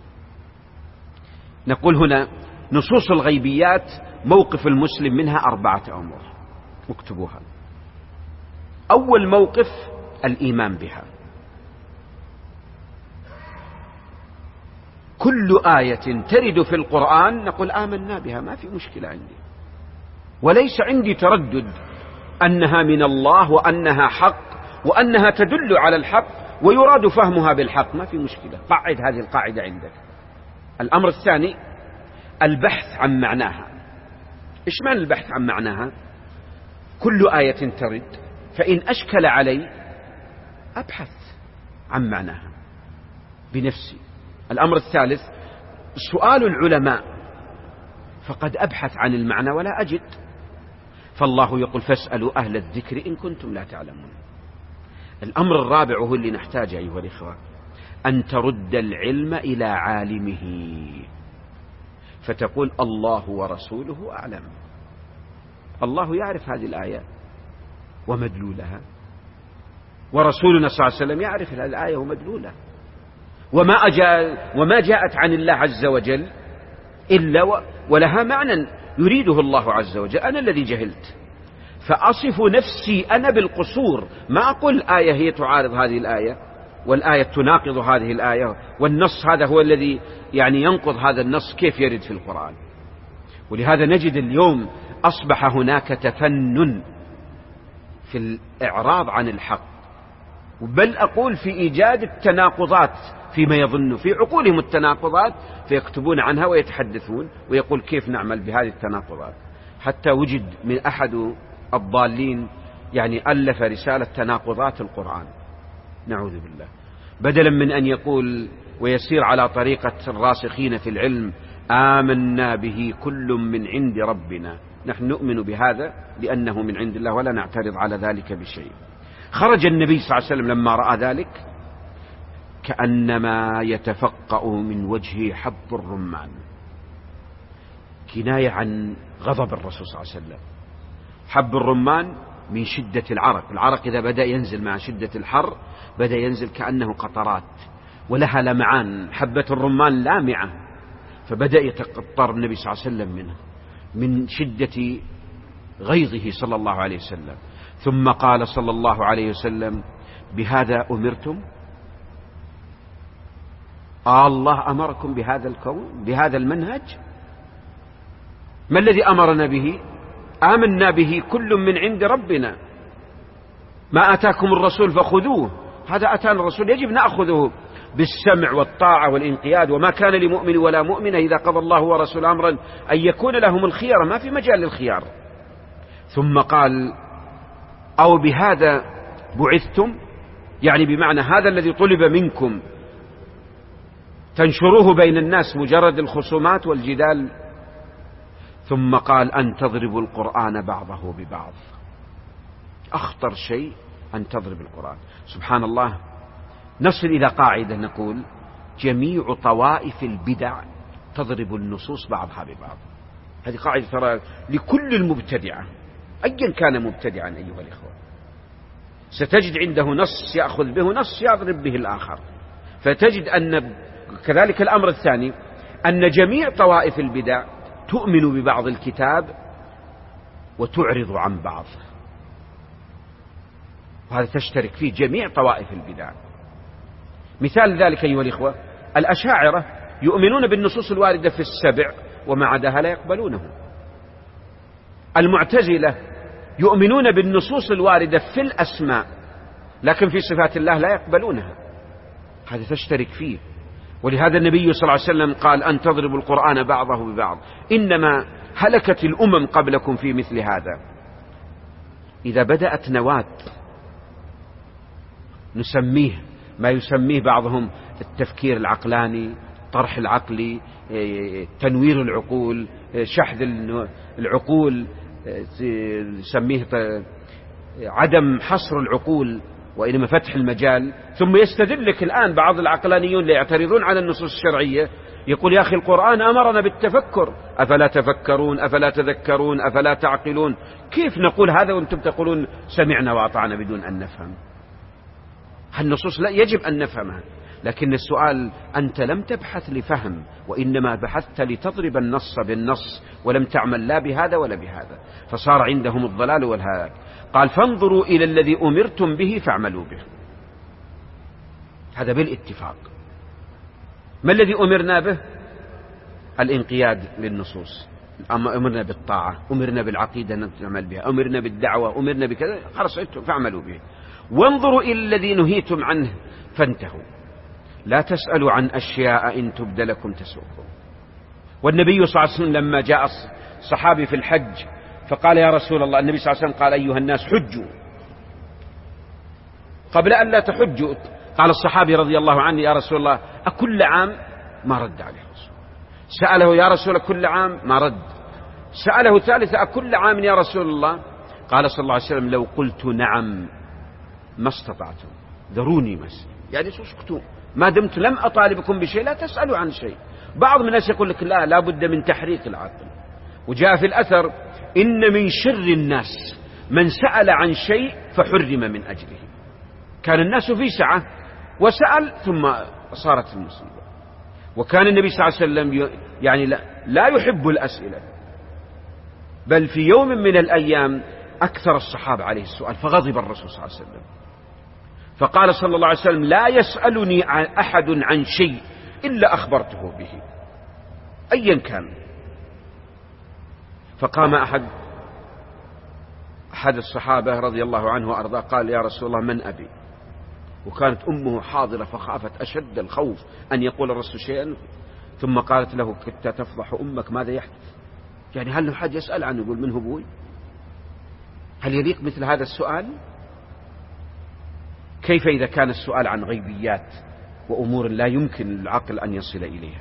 نقول هنا نصوص الغيبيات موقف المسلم منها أربعة أمور، اكتبوها. أول موقف الإيمان بها. كل آية ترد في القرآن نقول آمنا بها، ما في مشكلة عندي، وليس عندي تردد أنها من الله وأنها حق وأنها تدل على الحق ويراد فهمها بالحق، ما في مشكلة. قعد هذه القاعدة عندك. الأمر الثاني البحث عن معناها. إيش معنى البحث عن معناها؟ كل آية ترد فإن أشكل علي أبحث عن معناها بنفسي. الأمر الثالث سؤال العلماء، فقد أبحث عن المعنى ولا أجد، فالله يقول: فاسألوا أهل الذكر إن كنتم لا تعلمون. الأمر الرابع هو اللي نحتاجه أيها الإخوة، أن ترد العلم إلى عالمه، فتقول: الله ورسوله أعلم. الله يعرف هذه الآية ومدلولها، ورسولنا صلى الله عليه وسلم يعرف هذه الآية ومدلولها، وما, أجا وما جاءت عن الله عز وجل إلا ولها معنى يريده الله عز وجل. أنا الذي جهلت فأصف نفسي أنا بالقصور، ما أقول آية هي تعارض هذه الآية والآية تناقض هذه الآية والنص هذا هو الذي يعني ينقض هذا النص، كيف يرد في القرآن؟ ولهذا نجد اليوم أصبح هناك تفنن في الإعراض عن الحق، بل أقول في إيجاد التناقضات فيما يظن في عقولهم التناقضات، فيكتبون عنها ويتحدثون ويقول كيف نعمل بهذه التناقضات. حتى وجد من أحد الضالين يعني ألف رسالة تناقضات القرآن، نعوذ بالله، بدلا من أن يقول ويسير على طريقة الراسخين في العلم: آمنا به كل من عند ربنا. نحن نؤمن بهذا لأنه من عند الله ولا نعترض على ذلك بشيء. خرج النبي صلى الله عليه وسلم لما رأى ذلك كأنما يتفقأ من وجهه حب الرمان، كناية عن غضب الرسول صلى الله عليه وسلم. حب الرمان من شدة العرق، العرق إذا بدأ ينزل مع شدة الحر بدأ ينزل كأنه قطرات ولها لمعان، حبة الرمان لامعة، فبدأ يتقطر النبي صلى الله عليه وسلم منه من شدة غيظه صلى الله عليه وسلم. ثم قال صلى الله عليه وسلم: بهذا أمرتم؟ آه الله أمركم بهذا الكون بهذا المنهج؟ ما الذي أمرنا به؟ آمنا به كل من عند ربنا، ما أتاكم الرسول فخذوه، هذا أتانا الرسول يجب نأخذه بالسمع والطاعة والانقياد، وما كان لمؤمن ولا مؤمنة إذا قضى الله ورسوله أمرا أن يكون لهم الخيار، ما في مجال للخيار. ثم قال: أو بهذا بعثتم، يعني بمعنى هذا الذي طلب منكم تنشروه بين الناس مجرد الخصومات والجدال. ثم قال: أن تضربوا القرآن بعضه ببعض. أخطر شيء أن تضرب القرآن. سبحان الله، نصل إلى قاعدة نقول: جميع طوائف البدع تضرب النصوص بعضها ببعض. هذه قاعدة ترى لكل المبتدعة أيا كان مبتدعا أيها الإخوة، ستجد عنده نص يأخذ به نص يضرب به الآخر. فتجد أن كذلك الأمر الثاني أن جميع طوائف البدع تؤمن ببعض الكتاب وتعرض عن بعض، وهذا تشترك فيه جميع طوائف البدع. مثال ذلك أيها الإخوة: الأشاعرة يؤمنون بالنصوص الواردة في السبع وما عداها لا يقبلونه. المعتزلة يؤمنون بالنصوص الواردة في الأسماء لكن في صفات الله لا يقبلونها، هذا تشترك فيه. ولهذا النبي صلى الله عليه وسلم قال أن تضربوا القرآن بعضه ببعض، إنما هلكت الأمم قبلكم في مثل هذا. إذا بدأت نواة نسميه ما يسميه بعضهم التفكير العقلاني، طرح العقلي، تنوير العقول، شحذ العقول، نسميه عدم حصر العقول وإنما فتح المجال، ثم يستدل لك الآن بعض العقلانيون اللي يعترضون على النصوص الشرعية يقول يا أخي القرآن أمرنا بالتفكر، أفلا تفكرون أفلا تذكرون أفلا تعقلون. كيف نقول هذا وأنتم تقولون سمعنا وأطعنا بدون أن نفهم؟ النصوص لا يجب أن نفهمها، لكن السؤال أنت لم تبحث لفهم وإنما بحثت لتضرب النص بالنص ولم تعمل لا بهذا ولا بهذا، فصار عندهم الضلال والهلاك. قال فانظروا إلى الذي أمرتم به فاعملوا به، هذا بالاتفاق. ما الذي أمرنا به؟ الانقياد للنصوص، أمرنا بالطاعة، أمرنا بالعقيدة نعمل بها، أمرنا بالدعوة، أمرنا بكذا، خلاص فاعملوا به. وانظروا إلى الذي نهيتم عنه فانتهوا، لا تسألوا عن أشياء إن تبد لكم تسؤكم. والنبي صلى الله عليه وسلم لما جاء الصحابي في الحج فقال يا رسول الله، النبي صلى الله عليه وسلم قال أيها الناس حجوا، قبل أن لا تحجوا قال الصحابي رضي الله عنه يا رسول الله أكل عام؟ ما رد عليه رسول. سأله يا رسول الله كل عام؟ ما رد. سأله ثالثة أكل عام يا رسول الله؟ قال صلى الله عليه وسلم لو قلت نعم ما استطعتم، ذروني مس، يعني اسكتوا ما دمت لم أطالبكم بشيء لا تسألوا عن شيء. بعض من الناس يقول لك لا لا بد من تحريك العقل. وجاء في الأثر إن من شر الناس من سأل عن شيء فحرم من أجله. كان الناس في سعة وسأل ثم صارت المصيبة. وكان النبي صلى الله عليه وسلم يعني لا, لا يحب الأسئلة، بل في يوم من الأيام أكثر الصحابة عليه السؤال فغضب الرسول صلى الله عليه وسلم فقال صلى الله عليه وسلم لا يسألني أحد عن شيء إلا أخبرته به أيا كان. فقام أحد أحد الصحابة رضي الله عنه وأرضاه قال يا رسول الله من أبي؟ وكانت أمه حاضرة فخافت أشد الخوف أن يقول الرسول شيئا، ثم قالت له كنت تفضح أمك ماذا يحدث؟ يعني هل حد يسأل عنه يقول من هو أبوي؟ هل يليق مثل هذا السؤال؟ كيف إذا كان السؤال عن غيبيات وأمور لا يمكن العقل أن يصل إليها؟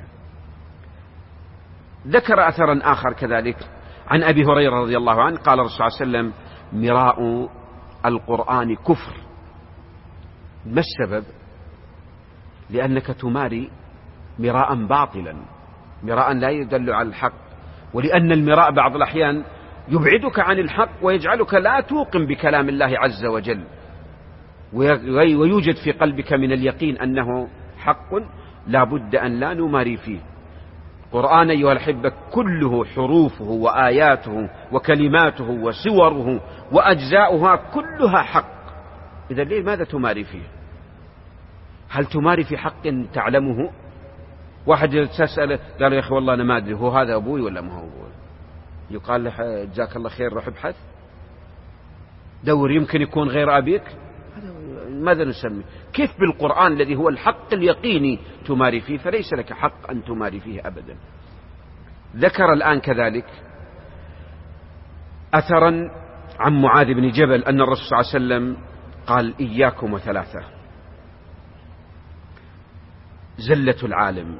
ذكر أثرا آخر كذلك عن أبي هريرة رضي الله عنه قال الرسول صلى الله عليه وسلم مراء القرآن كفر. ما السبب؟ لأنك تماري مراء باطلا، مراء لا يدل على الحق، ولأن المراء بعض الأحيان يبعدك عن الحق ويجعلك لا توقن بكلام الله عز وجل، ويوجد في قلبك من اليقين أنه حق لا بد أن لا نماري فيه. القرآن أيها الأحبة كله حروفه وآياته وكلماته وسوره وأجزاؤها كلها حق، إذا ليه ماذا تماري فيه؟ هل تماري في حق تعلمه؟ واحد تسأل قال يا أخي والله أنا ما أدري هو هذا أبوي ولا ما هو أبوي، يقال له جزاك الله خير روح ابحث دور يمكن يكون غير أبيك. ماذا نسمي؟ كيف بالقرآن الذي هو الحق اليقيني تماري فيه؟ فليس لك حق أن تماري فيه أبدا. ذكر الآن كذلك أثرا عن معاذ بن جبل أن الرسول صلى الله عليه وسلم قال إياكم وثلاثة: زلة العالم،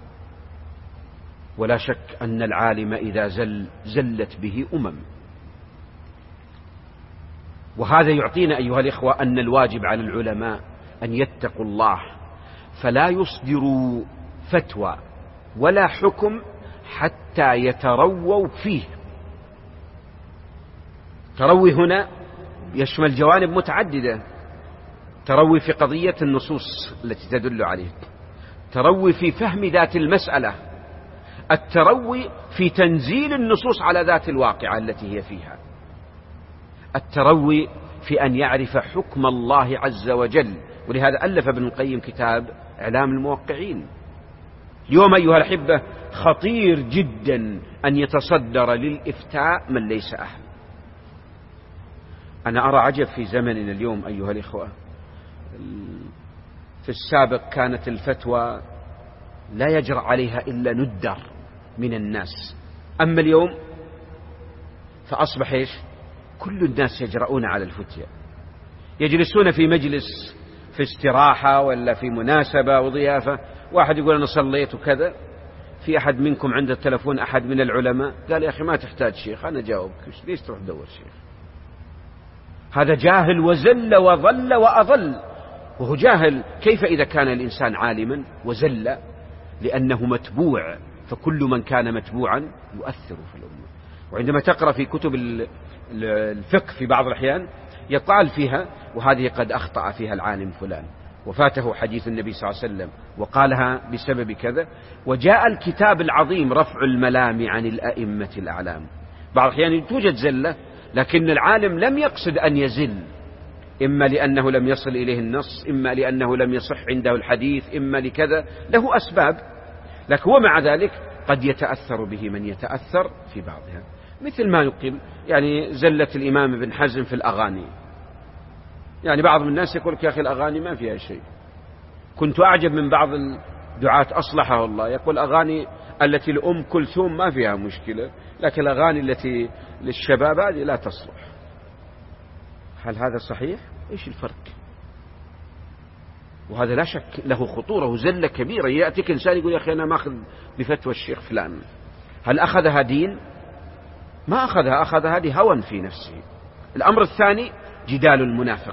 ولا شك أن العالم إذا زل زلت به أمم. وهذا يعطينا أيها الإخوة أن الواجب على العلماء أن يتقوا الله فلا يصدروا فتوى ولا حكم حتى يترووا فيه. تروي هنا يشمل جوانب متعددة: تروي في قضية النصوص التي تدل عليه، تروي في فهم ذات المسألة، التروي في تنزيل النصوص على ذات الواقعة التي هي فيها، التروي في أن يعرف حكم الله عز وجل. ولهذا ألف ابن القيم كتاب إعلام الموقعين. اليوم أيها الأحبة خطير جدا أن يتصدر للإفتاء من ليس أهل. أنا أرى عجب في زمننا اليوم أيها الإخوة. في السابق كانت الفتوى لا يجرأ عليها إلا ندر من الناس، أما اليوم فأصبح إيش؟ كل الناس يجرؤون على الفتية، يجلسون في مجلس في استراحة ولا في مناسبة وضيافة، واحد يقول أنا صليت وكذا، في أحد منكم عنده تلفون أحد من العلماء؟ قال يا أخي ما تحتاج شيخ، أنا جاوبك، ليش تروح تدور شيخ؟ هذا جاهل وزل وظل وأضل. وهو جاهل كيف إذا كان الإنسان عالما وزل؟ لأنه متبوع، فكل من كان متبوعا يؤثر في الأمة. وعندما تقرأ في كتب الفقه في بعض الأحيان يقال فيها وهذه قد أخطأ فيها العالم فلان وفاته حديث النبي صلى الله عليه وسلم وقالها بسبب كذا، وجاء الكتاب العظيم رفع الملام عن الأئمة الأعلام. بعض الأحيان توجد زلة لكن العالم لم يقصد أن يزل، إما لأنه لم يصل إليه النص، إما لأنه لم يصح عنده الحديث، إما لكذا، له أسباب، لكن هو مع ذلك قد يتأثر به من يتأثر في بعضها. مثل ما نقل يعني زلة الإمام ابن حزم في الأغاني، يعني بعض من الناس يقول يا أخي الأغاني ما فيها شيء. كنت أعجب من بعض الدعاة أصلحه الله، يقول أغاني التي لأم كلثوم ما فيها مشكلة، لكن الأغاني التي للشباب هذه لا تصلح. هل هذا صحيح؟ إيش الفرق؟ وهذا لا شك له خطورة وزلة كبيرة. يأتيك إنسان يقول يا أخي أنا ما أخذ بفتوى الشيخ فلان، هل أخذها دين؟ ما أخذها، أخذ هذه هوى في نفسه. الأمر الثاني جدال المنافق.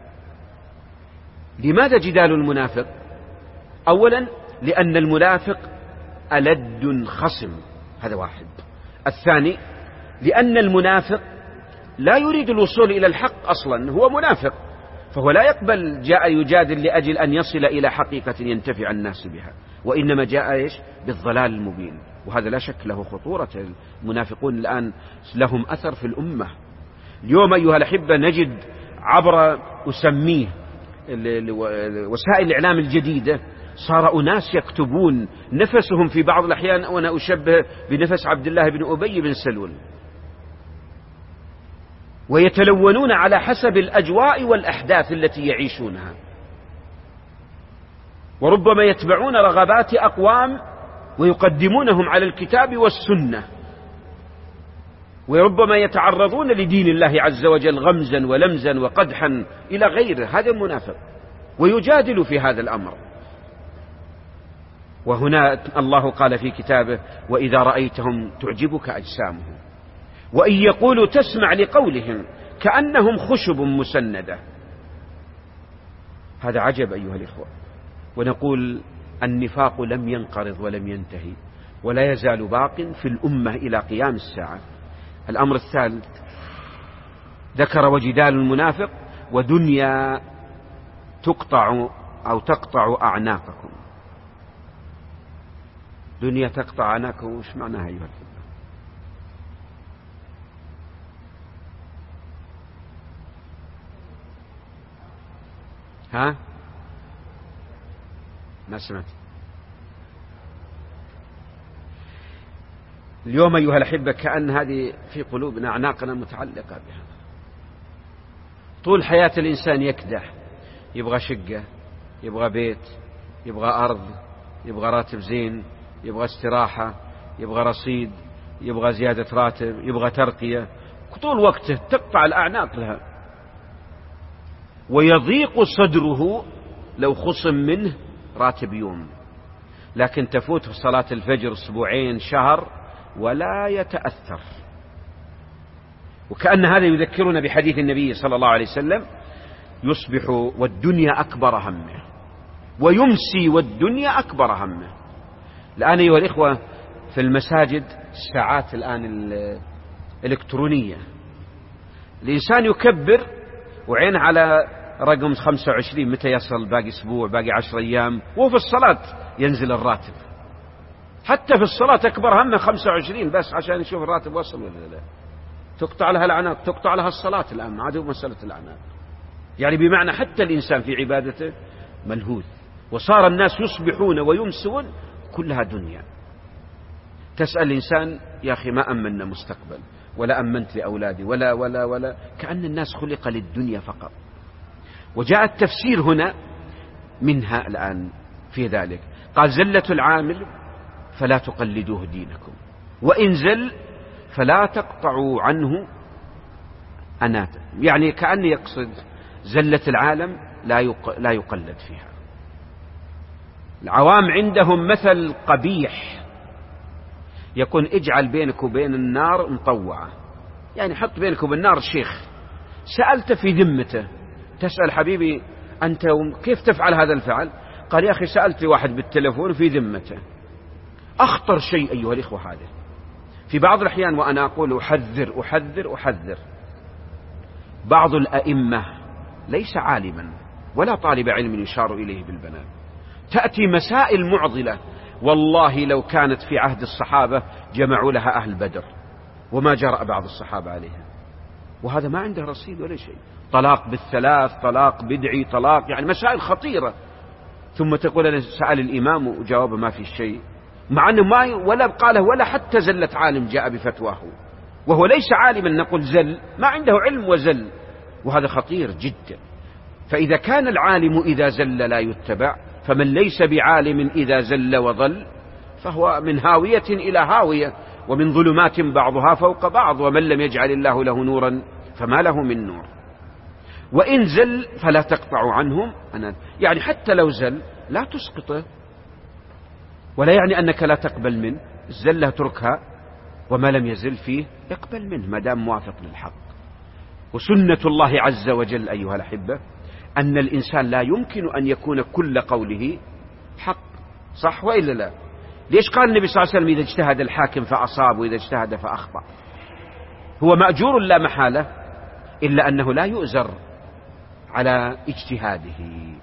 لماذا جدال المنافق؟ أولا لأن المنافق ألد خصم، هذا واحد. الثاني لأن المنافق لا يريد الوصول إلى الحق أصلا، هو منافق، فهو لا يقبل جاء يجادل لأجل أن يصل إلى حقيقة ينتفع الناس بها، وإنما جاء إيش؟ بالضلال المبين. وهذا لا شك له خطورة. المنافقون الآن لهم أثر في الأمة. اليوم أيها الأحبة نجد عبر أسميه وسائل الإعلام الجديدة صار أناس يكتبون نفسهم في بعض الأحيان، وأنا أشبه بنفس عبد الله بن أبي بن سلول، ويتلونون على حسب الأجواء والأحداث التي يعيشونها، وربما يتبعون رغبات أقوام ويقدمونهم على الكتاب والسنة، وربما يتعرضون لدين الله عز وجل غمزا ولمزا وقدحا إلى غيره. هذا المنافق ويجادل في هذا الأمر. وهنا الله قال في كتابه وإذا رأيتهم تعجبك أجسامهم وإن يقولوا تسمع لقولهم كأنهم خشب مسندة. هذا عجب أيها الإخوة. ونقول النفاق لم ينقرض ولم ينتهي ولا يزال باق في الأمة إلى قيام الساعة. الأمر الثالث ذكر وجدال المنافق ودنيا تقطع أو تقطع أعناقكم. دنيا تقطع أعناقكم وش معناها أيها الأخوة؟ ها؟ ما سمعت. اليوم أيها الأحبة كأن هذه في قلوبنا أعناقنا متعلقة بها. طول حياة الإنسان يكدح، يبغى شقة، يبغى بيت، يبغى أرض، يبغى راتب زين، يبغى استراحة، يبغى رصيد، يبغى زيادة راتب، يبغى ترقية، طول وقته تقطع الأعناق لها، ويضيق صدره لو خصم منه راتب يوم، لكن تفوت صلاة الفجر أسبوعين شهر ولا يتأثر. وكأن هذا يذكرنا بحديث النبي صلى الله عليه وسلم يصبح والدنيا أكبر همه ويمسي والدنيا أكبر همه. الآن أيها الإخوة في المساجد الساعات الآن الإلكترونية، الإنسان يكبر وعين على رقم خمسة وعشرين متى يصل، باقي أسبوع، باقي عشر أيام، وفي الصلاة ينزل الراتب. حتى في الصلاة أكبر همه خمسة وعشرين بس عشان يشوف الراتب وصل ولا لا. تقطع لها الأعناق، تقطع لها الصلاة الآن، ما عاد هو مسألة الأعناق. يعني بمعنى حتى الإنسان في عبادته ملهوث، وصار الناس يصبحون ويمسون كلها دنيا. تسأل الإنسان يا أخي ما أمنا مستقبل ولا أمنت لأولادي ولا ولا ولا كأن الناس خلق للدنيا فقط. وجاء التفسير هنا منها الآن في ذلك، قال زلة العامل فلا تقلدوه دينكم، وإن زل فلا تقطعوا عنه أناتا. يعني كأن يقصد زلة العالم لا يقلد فيها. العوام عندهم مثل قبيح، يكون اجعل بينك وبين النار مطوعة، يعني حط بينك وبين النار شيخ سألت في ذمته، تسأل حبيبي أنت كيف تفعل هذا الفعل؟ قال يا أخي سألت واحد بالتلفون في ذمته. أخطر شيء أيها الإخوة هذا. في بعض الأحيان وأنا أقول أحذر أحذر أحذر، بعض الأئمة ليس عالما ولا طالب علم يشار إليه بالبنان، تأتي مسائل معضلة والله لو كانت في عهد الصحابة جمعوا لها أهل بدر وما جرأ بعض الصحابة عليها، وهذا ما عنده رصيد ولا شيء. طلاق بالثلاث، طلاق بدعي، طلاق، يعني مسائل خطيرة، ثم تقول أنا سأل الإمام وجاوب ما في شيء، مع أنه ما ولا قاله ولا حتى زلة عالم جاء بفتواه، وهو ليس عالما نقول زل، ما عنده علم وزل، وهذا خطير جدا. فإذا كان العالم إذا زل لا يتبع، فمن ليس بعالم إذا زل وضل فهو من هاوية إلى هاوية، ومن ظلمات بعضها فوق بعض، ومن لم يجعل الله له نورا فما له من نور. وإن زل فلا تقطع عنهم أنا، يعني حتى لو زل لا تسقطه، ولا يعني أنك لا تقبل منه، الزلة تركها، وما لم يزل فيه اقبل منه ما دام موافق للحق. وسنة الله عز وجل أيها الأحبة أن الإنسان لا يمكن أن يكون كل قوله حق، صح وإلا لا؟ ليش قال النبي صلى الله عليه وسلم إذا اجتهد الحاكم فأصاب وإذا اجتهد فأخطأ؟ هو مأجور لا محالة، إلا أنه لا يؤزر على اجتهاده.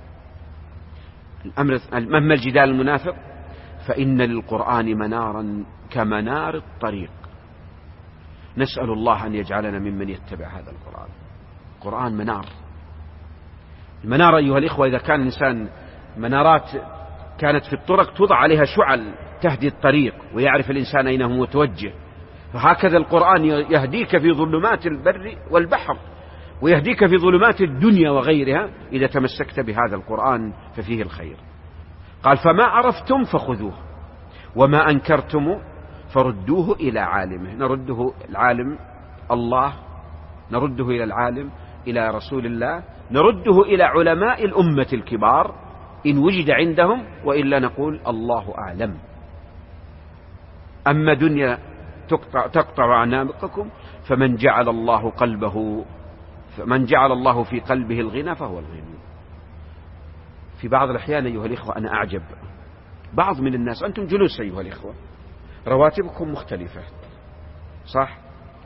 أما الجدال المنافق فإن للقرآن منارا كمنار الطريق. نسأل الله أن يجعلنا ممن يتبع هذا القرآن. القرآن منار. المنار أيها الإخوة إذا كان الإنسان منارات كانت في الطرق توضع عليها شعل تهدي الطريق ويعرف الإنسان أين هو متوجه، وهكذا القرآن يهديك في ظلمات البر والبحر، ويهديك في ظلمات الدنيا وغيرها إذا تمسكت بهذا القرآن ففيه الخير. قال فما عرفتم فخذوه وما أنكرتم فردوه إلى عالمه. نرده العالم الله، نرده إلى العالم، إلى رسول الله، نرده إلى علماء الأمة الكبار إن وجد عندهم، وإلا نقول الله أعلم. أما دنيا تقطع, تقطع أعناقكم فمن جعل الله قلبه فمن جعل الله في قلبه الغنى فهو الغني. في بعض الأحيان أيها الإخوة أنا أعجب بعض من الناس، أنتم جلوس أيها الإخوة، رواتبكم مختلفة صح،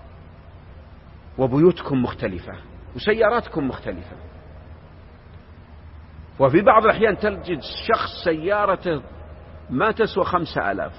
وبيوتكم مختلفة وسياراتكم مختلفة، وفي بعض الأحيان تجد شخص سيارته ما تسوى خمسة آلاف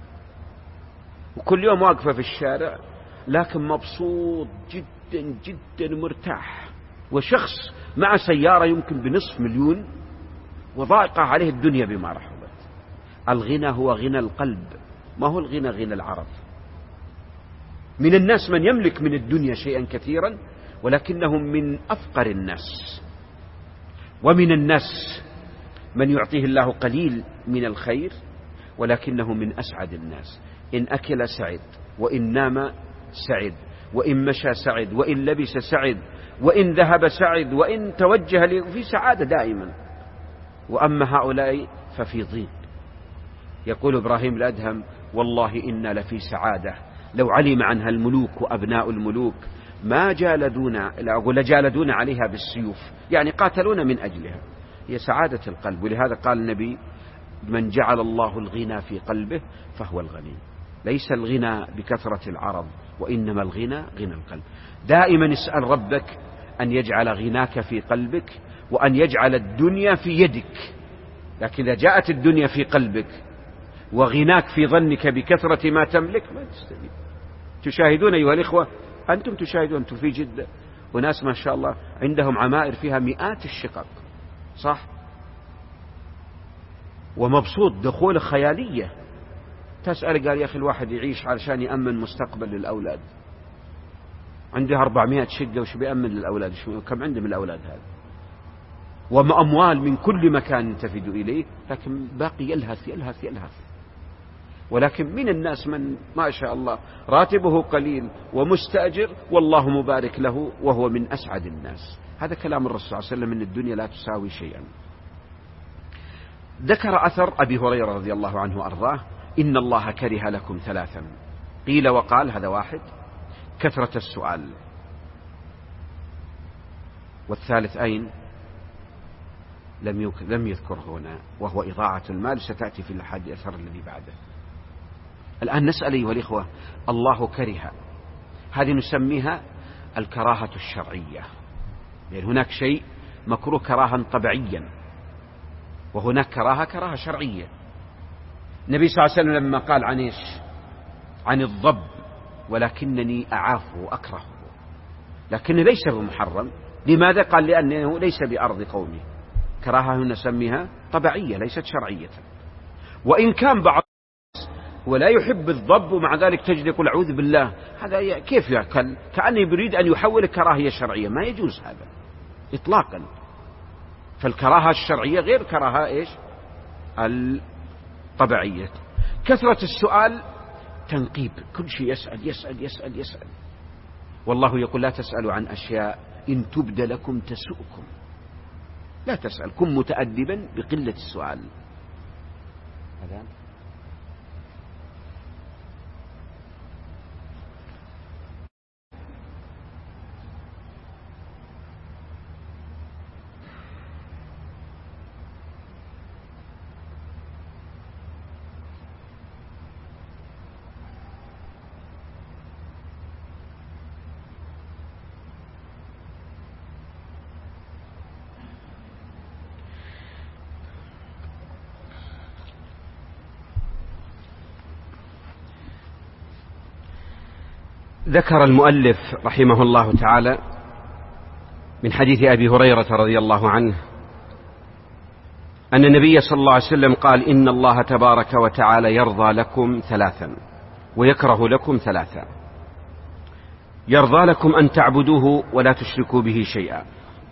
وكل يوم واقفة في الشارع لكن مبسوط جدا جدا مرتاح، وشخص مع سيارة يمكن بنصف مليون وضاقة عليه الدنيا بما رحبت. الغنى هو غنى القلب، ما هو الغنى غنى العرض. من الناس من يملك من الدنيا شيئا كثيرا ولكنهم من أفقر الناس، ومن الناس من يعطيه الله قليل من الخير ولكنه من أسعد الناس. إن أكل سعد، وإن نام سعد، وإن مشى سعد، وإن لبس سعد، وإن ذهب سعد، وإن توجه له في سعادة دائما. وأما هؤلاء ففي ضيق. يقول إبراهيم الأدهم والله إنا لفي سعادة لو علم عنها الملوك وأبناء الملوك ما جالدونا، لا أقول جالدونا عليها بالسيوف، يعني قاتلونا من أجلها. هي سعادة القلب. ولهذا قال النبي من جعل الله الغنى في قلبه فهو الغني. ليس الغنى بكثرة العرض، وإنما الغنى غنى القلب. دائما اسأل ربك أن يجعل غناك في قلبك وأن يجعل الدنيا في يدك. لكن إذا جاءت الدنيا في قلبك وغناك في ظنك بكثرة ما تملك ما تستفيد. تشاهدون أيها الإخوة، أنتم تشاهدون، أنتم في جدة وناس ما شاء الله عندهم عمائر فيها مئات الشقق صح، ومبسوط دخول خيالية. تسأل قال يا أخي الواحد يعيش علشان يأمن مستقبل للأولاد، عنده أربعمائة شقة وش بيأمن للأولاد؟ كم عنده من الأولاد هذا؟ وأموال من كل مكان تفد إليه، لكن باقي يلهث يلهث يلهث. ولكن من الناس من ما شاء الله راتبه قليل ومستأجر والله مبارك له وهو من أسعد الناس. هذا كلام الرسول صلى الله عليه وسلم: إن الدنيا لا تساوي شيئا. ذكر أثر أبي هريرة رضي الله عنه وأرضاه: إن الله كره لكم ثلاثا. قيل وقال، هذا واحد: كثرة السؤال. والثالث أين؟ لم لم يذكره هنا، وهو إضاعة المال، ستأتي في الحديث الأثر الذي بعده. الآن نسأل أيها الإخوة: الله كره، هذه نسميها الكراهة الشرعية، يعني هناك شيء مكروه كراها طبيعيا، وهناك كراهة كراهة شرعية. النبي صلى الله عليه وسلم لما قال عن إيش؟ عن الضب: ولكنني أعافه وأكرهه، لكنه ليس بمحرم. لماذا؟ قال: لأنه ليس بأرض قومه. كراهة نسميها طبيعية ليست شرعية. وإن كان بعض ولا يحب الضب ومع ذلك تجد يقول أعوذ بالله، هذا كيف يأكل؟ كأنه يريد أن يحول كراهية شرعية، ما يجوز هذا إطلاقا. فالكراهة الشرعية غير كراهة إيش؟ الطبيعية. كثرة السؤال تنقيب، كل شيء يسأل يسأل يسأل يسأل. والله يقول: لا تسألوا عن أشياء إن تبد لكم تسؤكم. لا تسأل، كن متأدبا بقلة السؤال. هذا ذكر المؤلف رحمه الله تعالى من حديث أبي هريرة رضي الله عنه أن النبي صلى الله عليه وسلم قال: إن الله تبارك وتعالى يرضى لكم ثلاثا ويكره لكم ثلاثا: يرضى لكم أن تعبدوه ولا تشركوا به شيئا،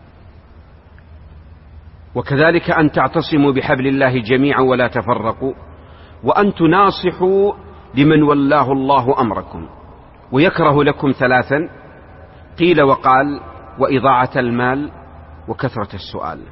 وكذلك أن تعتصموا بحبل الله جميعا ولا تفرقوا، وأن تناصحوا لمن ولاه الله أمركم. ويكره لكم ثلاثا: قيل وقال: وإضاعة المال وكثرة السؤال.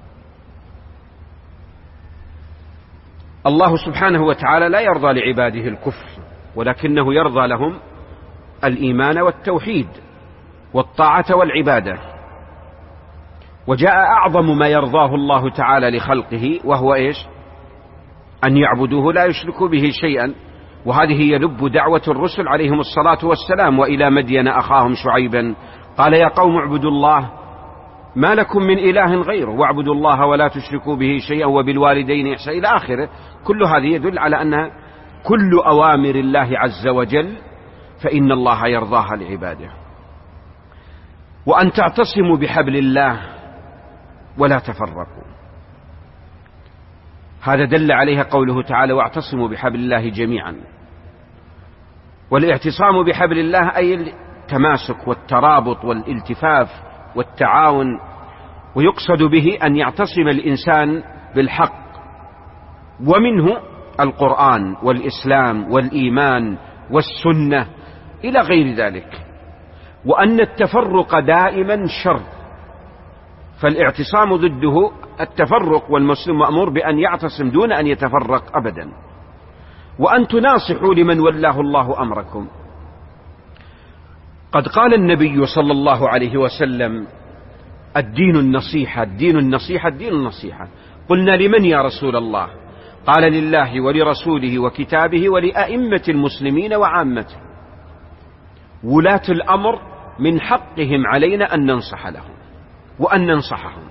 الله سبحانه وتعالى لا يرضى لعباده الكفر، ولكنه يرضى لهم الإيمان والتوحيد والطاعة والعبادة. وجاء أعظم ما يرضاه الله تعالى لخلقه وهو إيش؟ أن يعبدوه لا يشركوا به شيئا. وهذه هي لب دعوة الرسل عليهم الصلاة والسلام. وإلى مدين أخاهم شعيبا قال: يا قوم اعبدوا الله ما لكم من إله غيره واعبدوا الله ولا تشركوا به شيئا وبالوالدين إحسانا إلى آخره. كل هذه يدل على أن كل أوامر الله عز وجل فإن الله يرضاها لعباده. وأن تعتصموا بحبل الله ولا تفرقوا، هذا دل عليها قوله تعالى: واعتصموا بحبل الله جميعا. والاعتصام بحبل الله أي التماسك والترابط والالتفاف والتعاون. ويقصد به أن يعتصم الإنسان بالحق، ومنه القرآن والإسلام والإيمان والسنة إلى غير ذلك. وأن التفرق دائما شر، فالاعتصام ضده التفرق، والمسلم مأمور بأن يعتصم دون أن يتفرق أبدا. وأن تناصحوا لمن ولاه الله أمركم. قد قال النبي صلى الله عليه وسلم: الدين النصيحة الدين النصيحة الدين النصيحة. قلنا: لمن يا رسول الله؟ قال: لله ولرسوله وكتابه ولأئمة المسلمين وعامته. ولاة الأمر من حقهم علينا أن ننصح لهم وأن ننصحهم،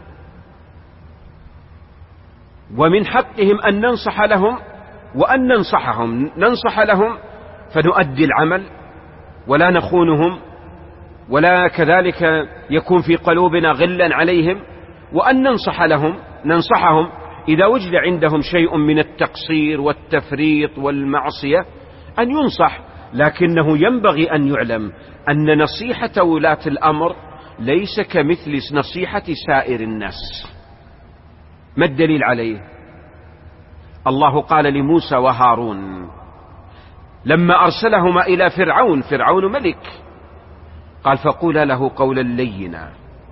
ومن حقهم أن ننصح لهم وأن ننصحهم. ننصح لهم فنؤدي العمل ولا نخونهم، ولا كذلك يكون في قلوبنا غلا عليهم. وأن ننصح لهم ننصحهم إذا وجد عندهم شيء من التقصير والتفريط والمعصية، أن ينصح لكنه ينبغي أن يعلم أن نصيحة ولاة الأمر ليس كمثل نصيحة سائر الناس. ما الدليل عليه؟ الله قال لموسى وهارون لما أرسلهما إلى فرعون، فرعون ملك، قال فقولا له قولا لينا.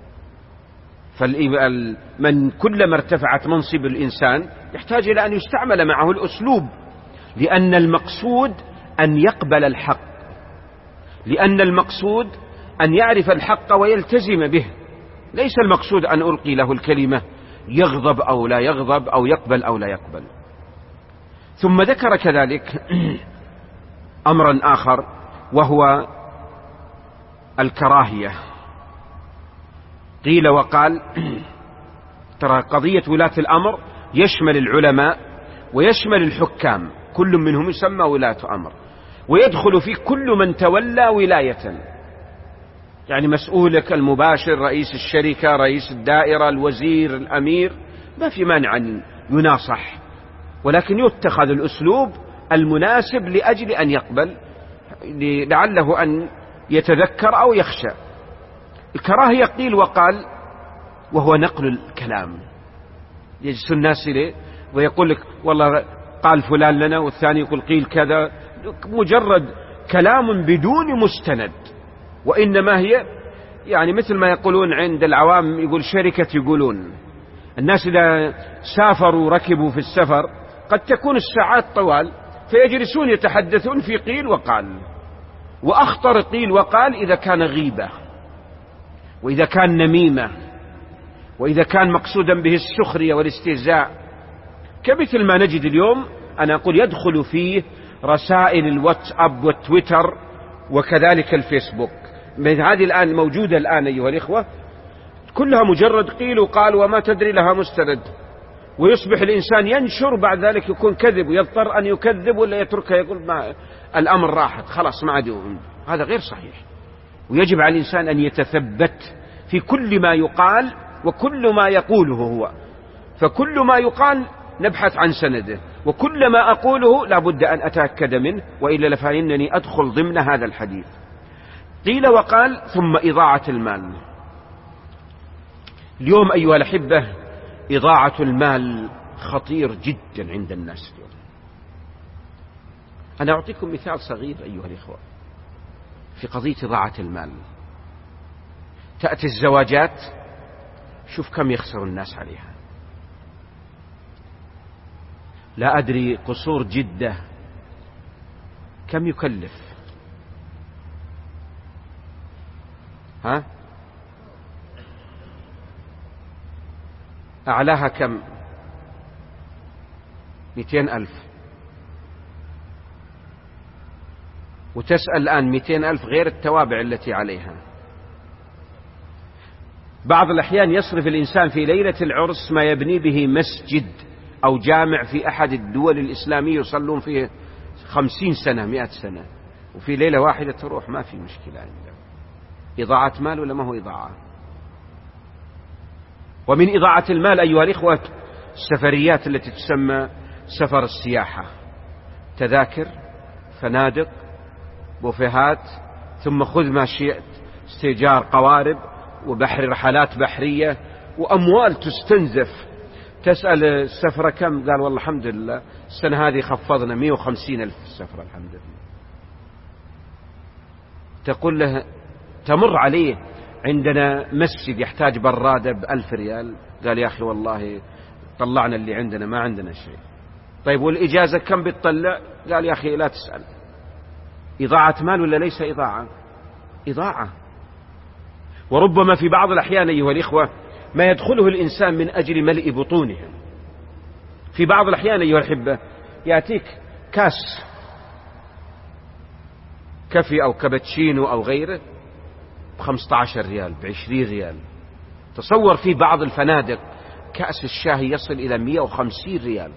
فمن كلما ارتفعت منصب الإنسان يحتاج إلى أن يستعمل معه الأسلوب، لأن المقصود أن يقبل الحق، لأن المقصود أن يعرف الحق ويلتزم به، ليس المقصود أن ألقي له الكلمة يغضب أو لا يغضب أو يقبل أو لا يقبل. ثم ذكر كذلك أمرا آخر وهو الكراهية. قيل وقال ترى قضية ولاة الأمر يشمل العلماء ويشمل الحكام، كل منهم يسمى ولاة أمر، ويدخل في كل من تولى ولاية، يعني مسؤولك المباشر، رئيس الشركة، رئيس الدائرة، الوزير، الأمير، ما في مانع أن يناصح، ولكن يتخذ الأسلوب المناسب لأجل أن يقبل، لعله أن يتذكر أو يخشى. الكراهية قيل وقال وهو نقل الكلام، يجلس الناس إليه ويقول لك والله قال فلان لنا، والثاني يقول قيل كذا، مجرد كلام بدون مستند، وإنما هي يعني مثل ما يقولون عند العوام، يقول شركة، يقولون الناس إذا سافروا ركبوا في السفر قد تكون الساعات طوال، فيجلسون يتحدثون في قيل وقال، وأخطر قيل وقال إذا كان غيبة، وإذا كان نميمة، وإذا كان مقصودا به السخرية والاستهزاء، كمثل ما نجد اليوم أنا أقول يدخل فيه رسائل الواتساب والتويتر وكذلك الفيسبوك، من هذه الآن موجودة الآن أيها الإخوة، كلها مجرد قيل وقال وما تدري لها مستند، ويصبح الإنسان ينشر بعد ذلك يكون كذب، ويضطر أن يكذب ولا يتركها، يقول ما الأمر راحت خلاص ما عاد. هذا غير صحيح، ويجب على الإنسان أن يتثبت في كل ما يقال وكل ما يقوله هو، فكل ما يقال نبحث عن سنده، وكل ما أقوله لا بد أن أتأكد منه، وإلا فإنني أدخل ضمن هذا الحديث. قيل وقال ثم إضاعة المال. اليوم أيها الأحبة إضاعة المال خطير جدا عند الناس اليوم. أنا أعطيكم مثال صغير أيها الإخوة في قضية إضاعة المال. تأتي الزواجات، شوف كم يخسر الناس عليها. لا أدري قصور جدة كم يكلف؟ ها؟ أعلاها كم؟ مئتين ألف. وتسأل الآن مئتين ألف غير التوابع التي عليها. بعض الأحيان يصرف الإنسان في ليلة العرس ما يبني به مسجد أو جامع في أحد الدول الإسلامية يصلون فيه خمسين سنة مئة سنة، وفي ليلة واحدة تروح، ما في مشكلة عنده. إضاعة مال ولا ما هو إضاعة؟ ومن إضاعة المال أيها الإخوة السفريات التي تسمى سفر السياحة، تذاكر، فنادق، بوفيهات، ثم خذ ما شئت، استئجار قوارب وبحر، رحلات بحرية، وأموال تستنزف. تسأل السفرة كم؟ قال والله الحمد لله السنة هذه خفضنا مئة وخمسين ألف السفرة الحمد لله. تقول له تمر عليه عندنا مسجد يحتاج برادة بألف ريال، قال يا أخي والله طلعنا اللي عندنا ما عندنا شيء. طيب والإجازة كم بتطلع؟ قال يا أخي لا تسأل. إضاعة مال ولا ليس إضاعة؟ إضاعة. وربما في بعض الأحيان أيها الإخوة ما يدخله الإنسان من أجل ملء بطونه. في بعض الأحيان أيها الأحبة يأتيك كاس كافي أو كابتشينو أو غيره بخمسة عشر ريال، بعشرين ريال. تصور في بعض الفنادق كأس الشاهي يصل إلى مئة وخمسين ريال.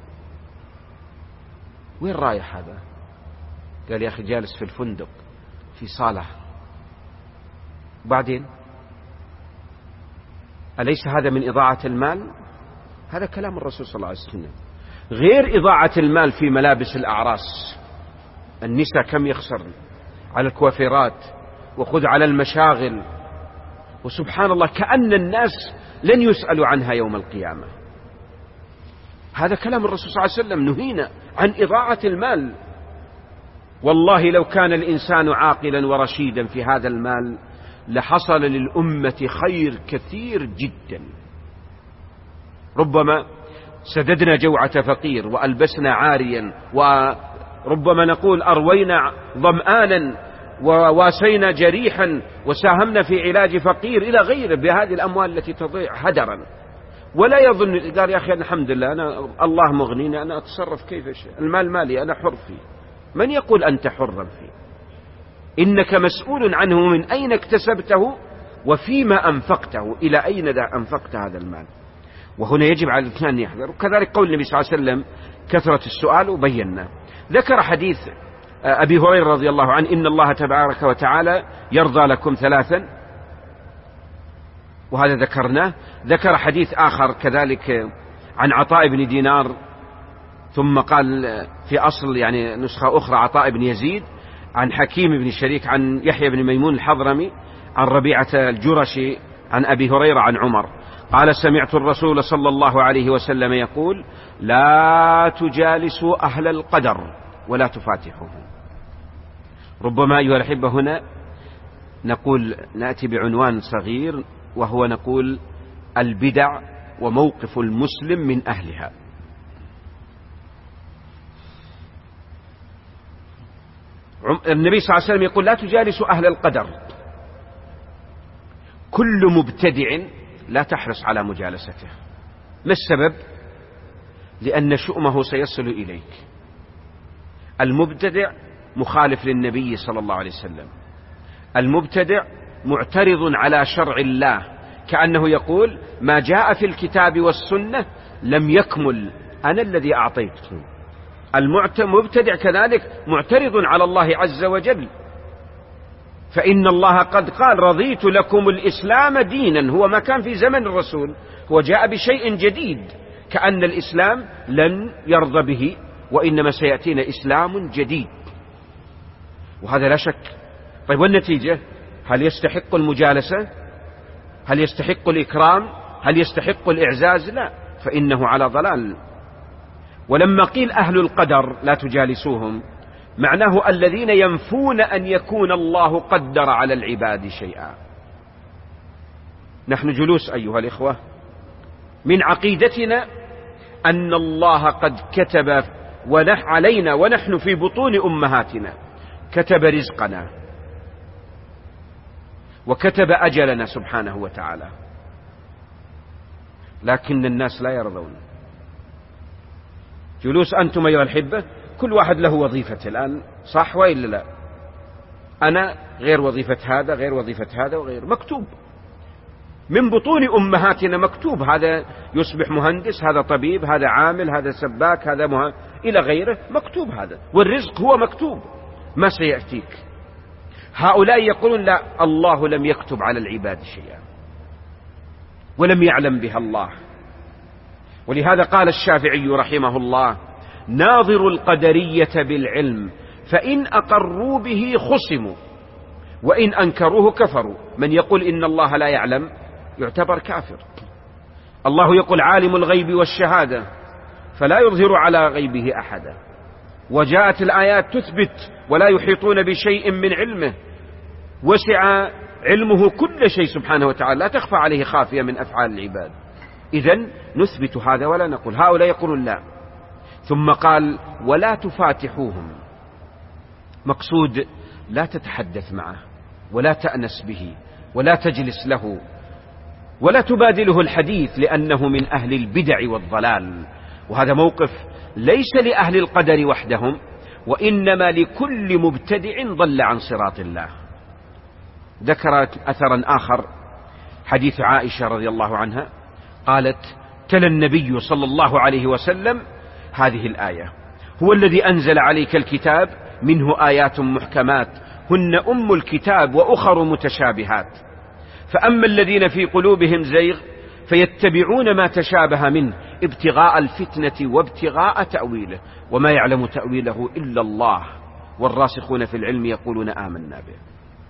وين رايح هذا؟ قال يا أخي جالس في الفندق في صالة. بعدين أليس هذا من إضاعة المال؟ هذا كلام الرسول صلى الله عليه وسلم. غير إضاعة المال في ملابس الأعراس، النساء كم يخسرن على الكوافيرات، وخذ على المشاغل، وسبحان الله كأن الناس لن يسألوا عنها يوم القيامة. هذا كلام الرسول صلى الله عليه وسلم، نهينا عن إضاعة المال. والله لو كان الإنسان عاقلا ورشيدا في هذا المال لحصل للأمة خير كثير جدا. ربما سددنا جوعة فقير وألبسنا عاريا، وربما نقول أروينا ظمآنا وواسينا جريحا وساهمنا في علاج فقير إلى غيره بهذه الأموال التي تضيع هدرا. ولا يظن قال يا أخي الحمد لله أنا الله مغنيني أنا أتصرف كيف شاء، المال مالي أنا حر فيه. من يقول أنت حرا فيه؟ إنك مسؤول عنه، من أين اكتسبته وفيما أنفقته، إلى أين أنفقت هذا المال. وهنا يجب على الإنسان أن يحذر. وكذلك قول النبي صلى الله عليه وسلم كثرة السؤال وبينا. ذكر حديث أبي هريرة رضي الله عنه إن الله تبارك وتعالى يرضى لكم ثلاثا، وهذا ذكرناه. ذكر حديث آخر كذلك عن عطاء بن دينار، ثم قال في أصل يعني نسخة أخرى عطاء بن يزيد، عن حكيم بن شريك عن يحيى بن ميمون الحضرمي عن ربيعة الجرشي عن أبي هريرة عن عمر قال سمعت الرسول صلى الله عليه وسلم يقول لا تجالسوا أهل القدر ولا تفاتحوهم. ربما أيها الأحبة هنا نقول نأتي بعنوان صغير، وهو نقول البدع وموقف المسلم من أهلها. النبي صلى الله عليه وسلم يقول لا تجالسوا أهل القدر. كل مبتدع لا تحرص على مجالسته. ما السبب؟ لأن شؤمه سيصل إليك. المبتدع مخالف للنبي صلى الله عليه وسلم، المبتدع معترض على شرع الله، كأنه يقول ما جاء في الكتاب والسنة لم يكمل، أنا الذي أعطيتكم. المبتدع كذلك معترض على الله عز وجل، فإن الله قد قال رضيت لكم الإسلام دينا، هو ما كان في زمن الرسول، هو جاء بشيء جديد، كأن الإسلام لن يرضى به، وإنما سيأتينا إسلام جديد، وهذا لا شك. طيب والنتيجة؟ هل يستحق المجالسة؟ هل يستحق الإكرام؟ هل يستحق الإعزاز؟ لا، فإنه على ضلال. ولما قيل أهل القدر لا تجالسوهم، معناه الذين ينفون أن يكون الله قدر على العباد شيئا. نحن جلوس أيها الإخوة من عقيدتنا أن الله قد كتب ونح علينا ونحن في بطون أمهاتنا، كتب رزقنا وكتب أجلنا سبحانه وتعالى، لكن الناس لا يرضون. جلوس أنتم أيها الحبة كل واحد له وظيفة الآن، صح وإلا لا؟ أنا غير وظيفة هذا، غير وظيفة هذا، وغير مكتوب من بطون أمهاتنا، مكتوب هذا يصبح مهندس، هذا طبيب، هذا عامل، هذا سباك، هذا مه... إلى غيره، مكتوب هذا. والرزق هو مكتوب ما سيأتيك. هؤلاء يقولون لا، الله لم يكتب على العباد شيئا ولم يعلم بها الله. ولهذا قال الشافعي رحمه الله ناظر القدرية بالعلم فإن أقروا به خصموا وإن أنكروه كفروا. من يقول إن الله لا يعلم يعتبر كافر. الله يقول عالم الغيب والشهادة فلا يظهر على غيبه أحدا. وجاءت الآيات تثبت ولا يحيطون بشيء من علمه، وسع علمه كل شيء سبحانه وتعالى، لا تخفى عليه خافية من أفعال العباد. إذن نثبت هذا ولا نقول. هؤلاء يقولون لا. ثم قال ولا تفاتحوهم، مقصود لا تتحدث معه ولا تأنس به ولا تجلس له ولا تبادله الحديث، لأنه من أهل البدع والضلال. وهذا موقف ليس لأهل القدر وحدهم، وإنما لكل مبتدع ضل عن صراط الله. ذكرت أثرا آخر حديث عائشة رضي الله عنها قالت تلا النبي صلى الله عليه وسلم هذه الآية هو الذي أنزل عليك الكتاب منه آيات محكمات هن أم الكتاب وأخر متشابهات، فأما الذين في قلوبهم زيغ فيتبعون ما تشابه منه ابتغاء الفتنة وابتغاء تأويله وما يعلم تأويله إلا الله والراسخون في العلم يقولون آمنا به.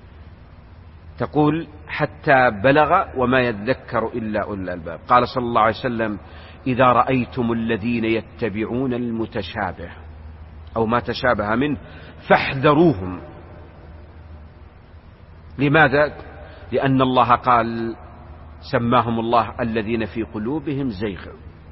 تقول حتى بلغ وما يذكر إلا أولو الألباب. قال صلى الله عليه وسلم إذا رأيتم الذين يتبعون المتشابه أو ما تشابه منه فاحذروهم. لماذا؟ لأن الله قال سماهم الله الذين في قلوبهم زيغ.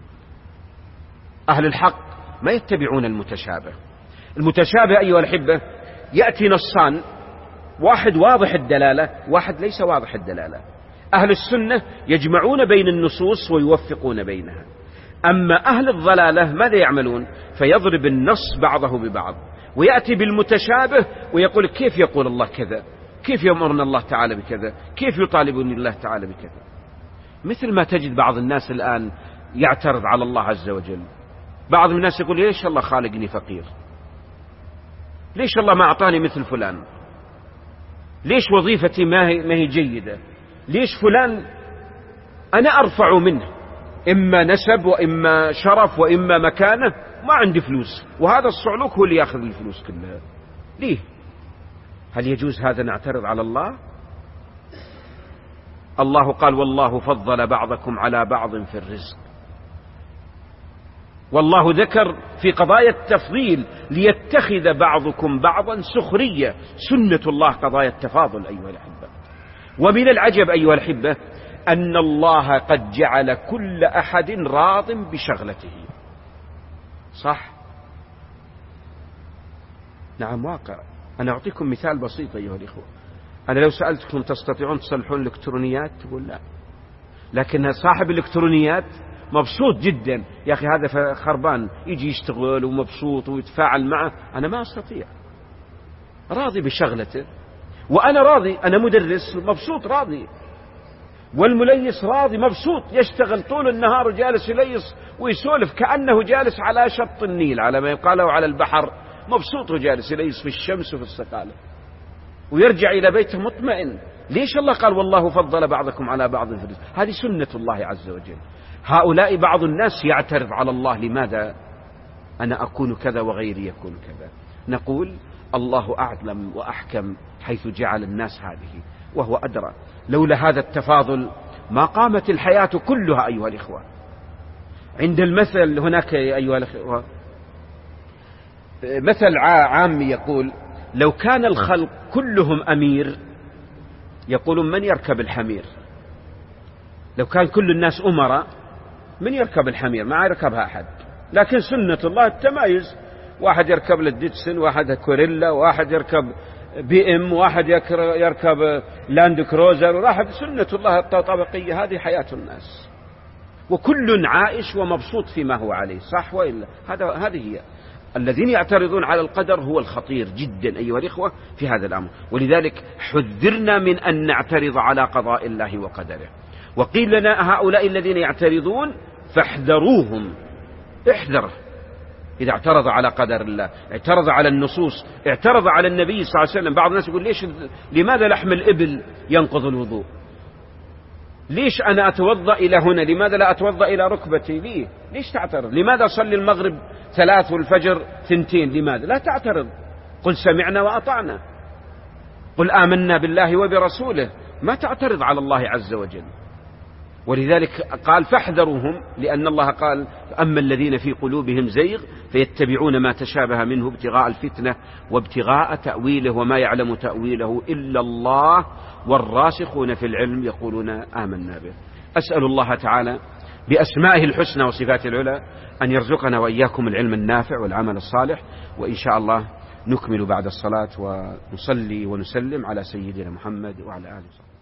أهل الحق ما يتبعون المتشابه. المتشابه أيها الأحبة يأتي نصان، واحد واضح الدلالة، واحد ليس واضح الدلالة. أهل السنة يجمعون بين النصوص ويوفقون بينها. أما أهل الضلالة ماذا يعملون؟ فيضرب النص بعضه ببعض، ويأتي بالمتشابه ويقول كيف يقول الله كذا، كيف يأمرنا الله تعالى بكذا، كيف يطالبني الله تعالى بكذا. مثل ما تجد بعض الناس الآن يعترض على الله عز وجل. بعض الناس يقول ليش الله خالقني فقير، ليش الله ما أعطاني مثل فلان، ليش وظيفتي ما هي, ما هي جيدة، ليش فلان أنا أرفع منه، إما نسب وإما شرف وإما مكانة، ما عندي فلوس، وهذا الصعلوك هو اللي يأخذ الفلوس كلها. ليه؟ هل يجوز هذا نعترض على الله؟ الله قال والله فضل بعضكم على بعض في الرزق. والله ذكر في قضايا التفضيل ليتخذ بعضكم بعضا سخرية. سنة الله قضايا التفاضل أيها الأحبة. ومن العجب أيها الأحبة أن الله قد جعل كل أحد راض بشغلته. صح؟ نعم واقع. أنا أعطيكم مثال بسيط أيها الإخوة. أنا لو سألتكم تستطيعون تصلحون الإلكترونيات تقول لا، لكن صاحب الإلكترونيات مبسوط جدا، يا أخي هذا خربان يجي يشتغل ومبسوط ويتفاعل معه، أنا ما أستطيع. راضي بشغلته، وأنا راضي، أنا مدرس مبسوط راضي، والمليس راضي مبسوط يشتغل طول النهار وجالس يليس ويسولف كأنه جالس على شط النيل على ما يقال على البحر، مبسوط وجالس يليس في الشمس وفي السقالة، ويرجع إلى بيته مطمئن. ليش الله قال والله فضل بعضكم على بعض في الرزق؟ هذه سنة الله عز وجل. هؤلاء بعض الناس يعترض على الله لماذا أنا أكون كذا وغيري يكون كذا. نقول الله أعلم وأحكم حيث جعل الناس هذه، وهو أدرى. لولا هذا التفاضل ما قامت الحياة كلها أيها الإخوة. عند المثل هناك أيها الإخوة مثل عام يقول لو كان الخلق كلهم أمير يقولون من يركب الحمير. لو كان كل الناس أمراء من يركب الحمير؟ ما يركبها أحد. لكن سنة الله التمايز، واحد يركب للديتسن، واحد كوريلا، واحد يركب بي ام، واحد يركب لاند كروزر، واحد. سنة الله الطبقية، هذه حياة الناس، وكل عائش ومبسوط فيما هو عليه. صح وإلا؟ هذا هذه هي. الذين يعترضون على القدر هو الخطير جدا أيها الإخوة في هذا الأمر. ولذلك حذرنا من أن نعترض على قضاء الله وقدره. وقيل لنا هؤلاء الذين يعترضون فاحذروهم. احذر إذا اعترض على قدر الله، اعترض على النصوص، اعترض على النبي صلى الله عليه وسلم. بعض الناس يقول ليش لماذا لحم الإبل ينقض الوضوء؟ ليش أنا أتوضأ إلى هنا، لماذا لا أتوضأ إلى ركبتي؟ ليه؟ ليش تعترض؟ لماذا صلي المغرب ثلاث والفجر ثنتين؟ لماذا؟ لا تعترض، قل سمعنا وأطعنا، قل آمنا بالله وبرسوله، ما تعترض على الله عز وجل. ولذلك قال فاحذروهم، لأن الله قال أما الذين في قلوبهم زيغ فيتبعون ما تشابه منه ابتغاء الفتنة وابتغاء تأويله وما يعلم تأويله إلا الله والراسخون في العلم يقولون آمنا به. أسأل الله تعالى بأسمائه الحسنى وصفاته العلى أن يرزقنا وإياكم العلم النافع والعمل الصالح. وإن شاء الله نكمل بعد الصلاة ونصلي ونسلم على سيدنا محمد وعلى آله وصحبه.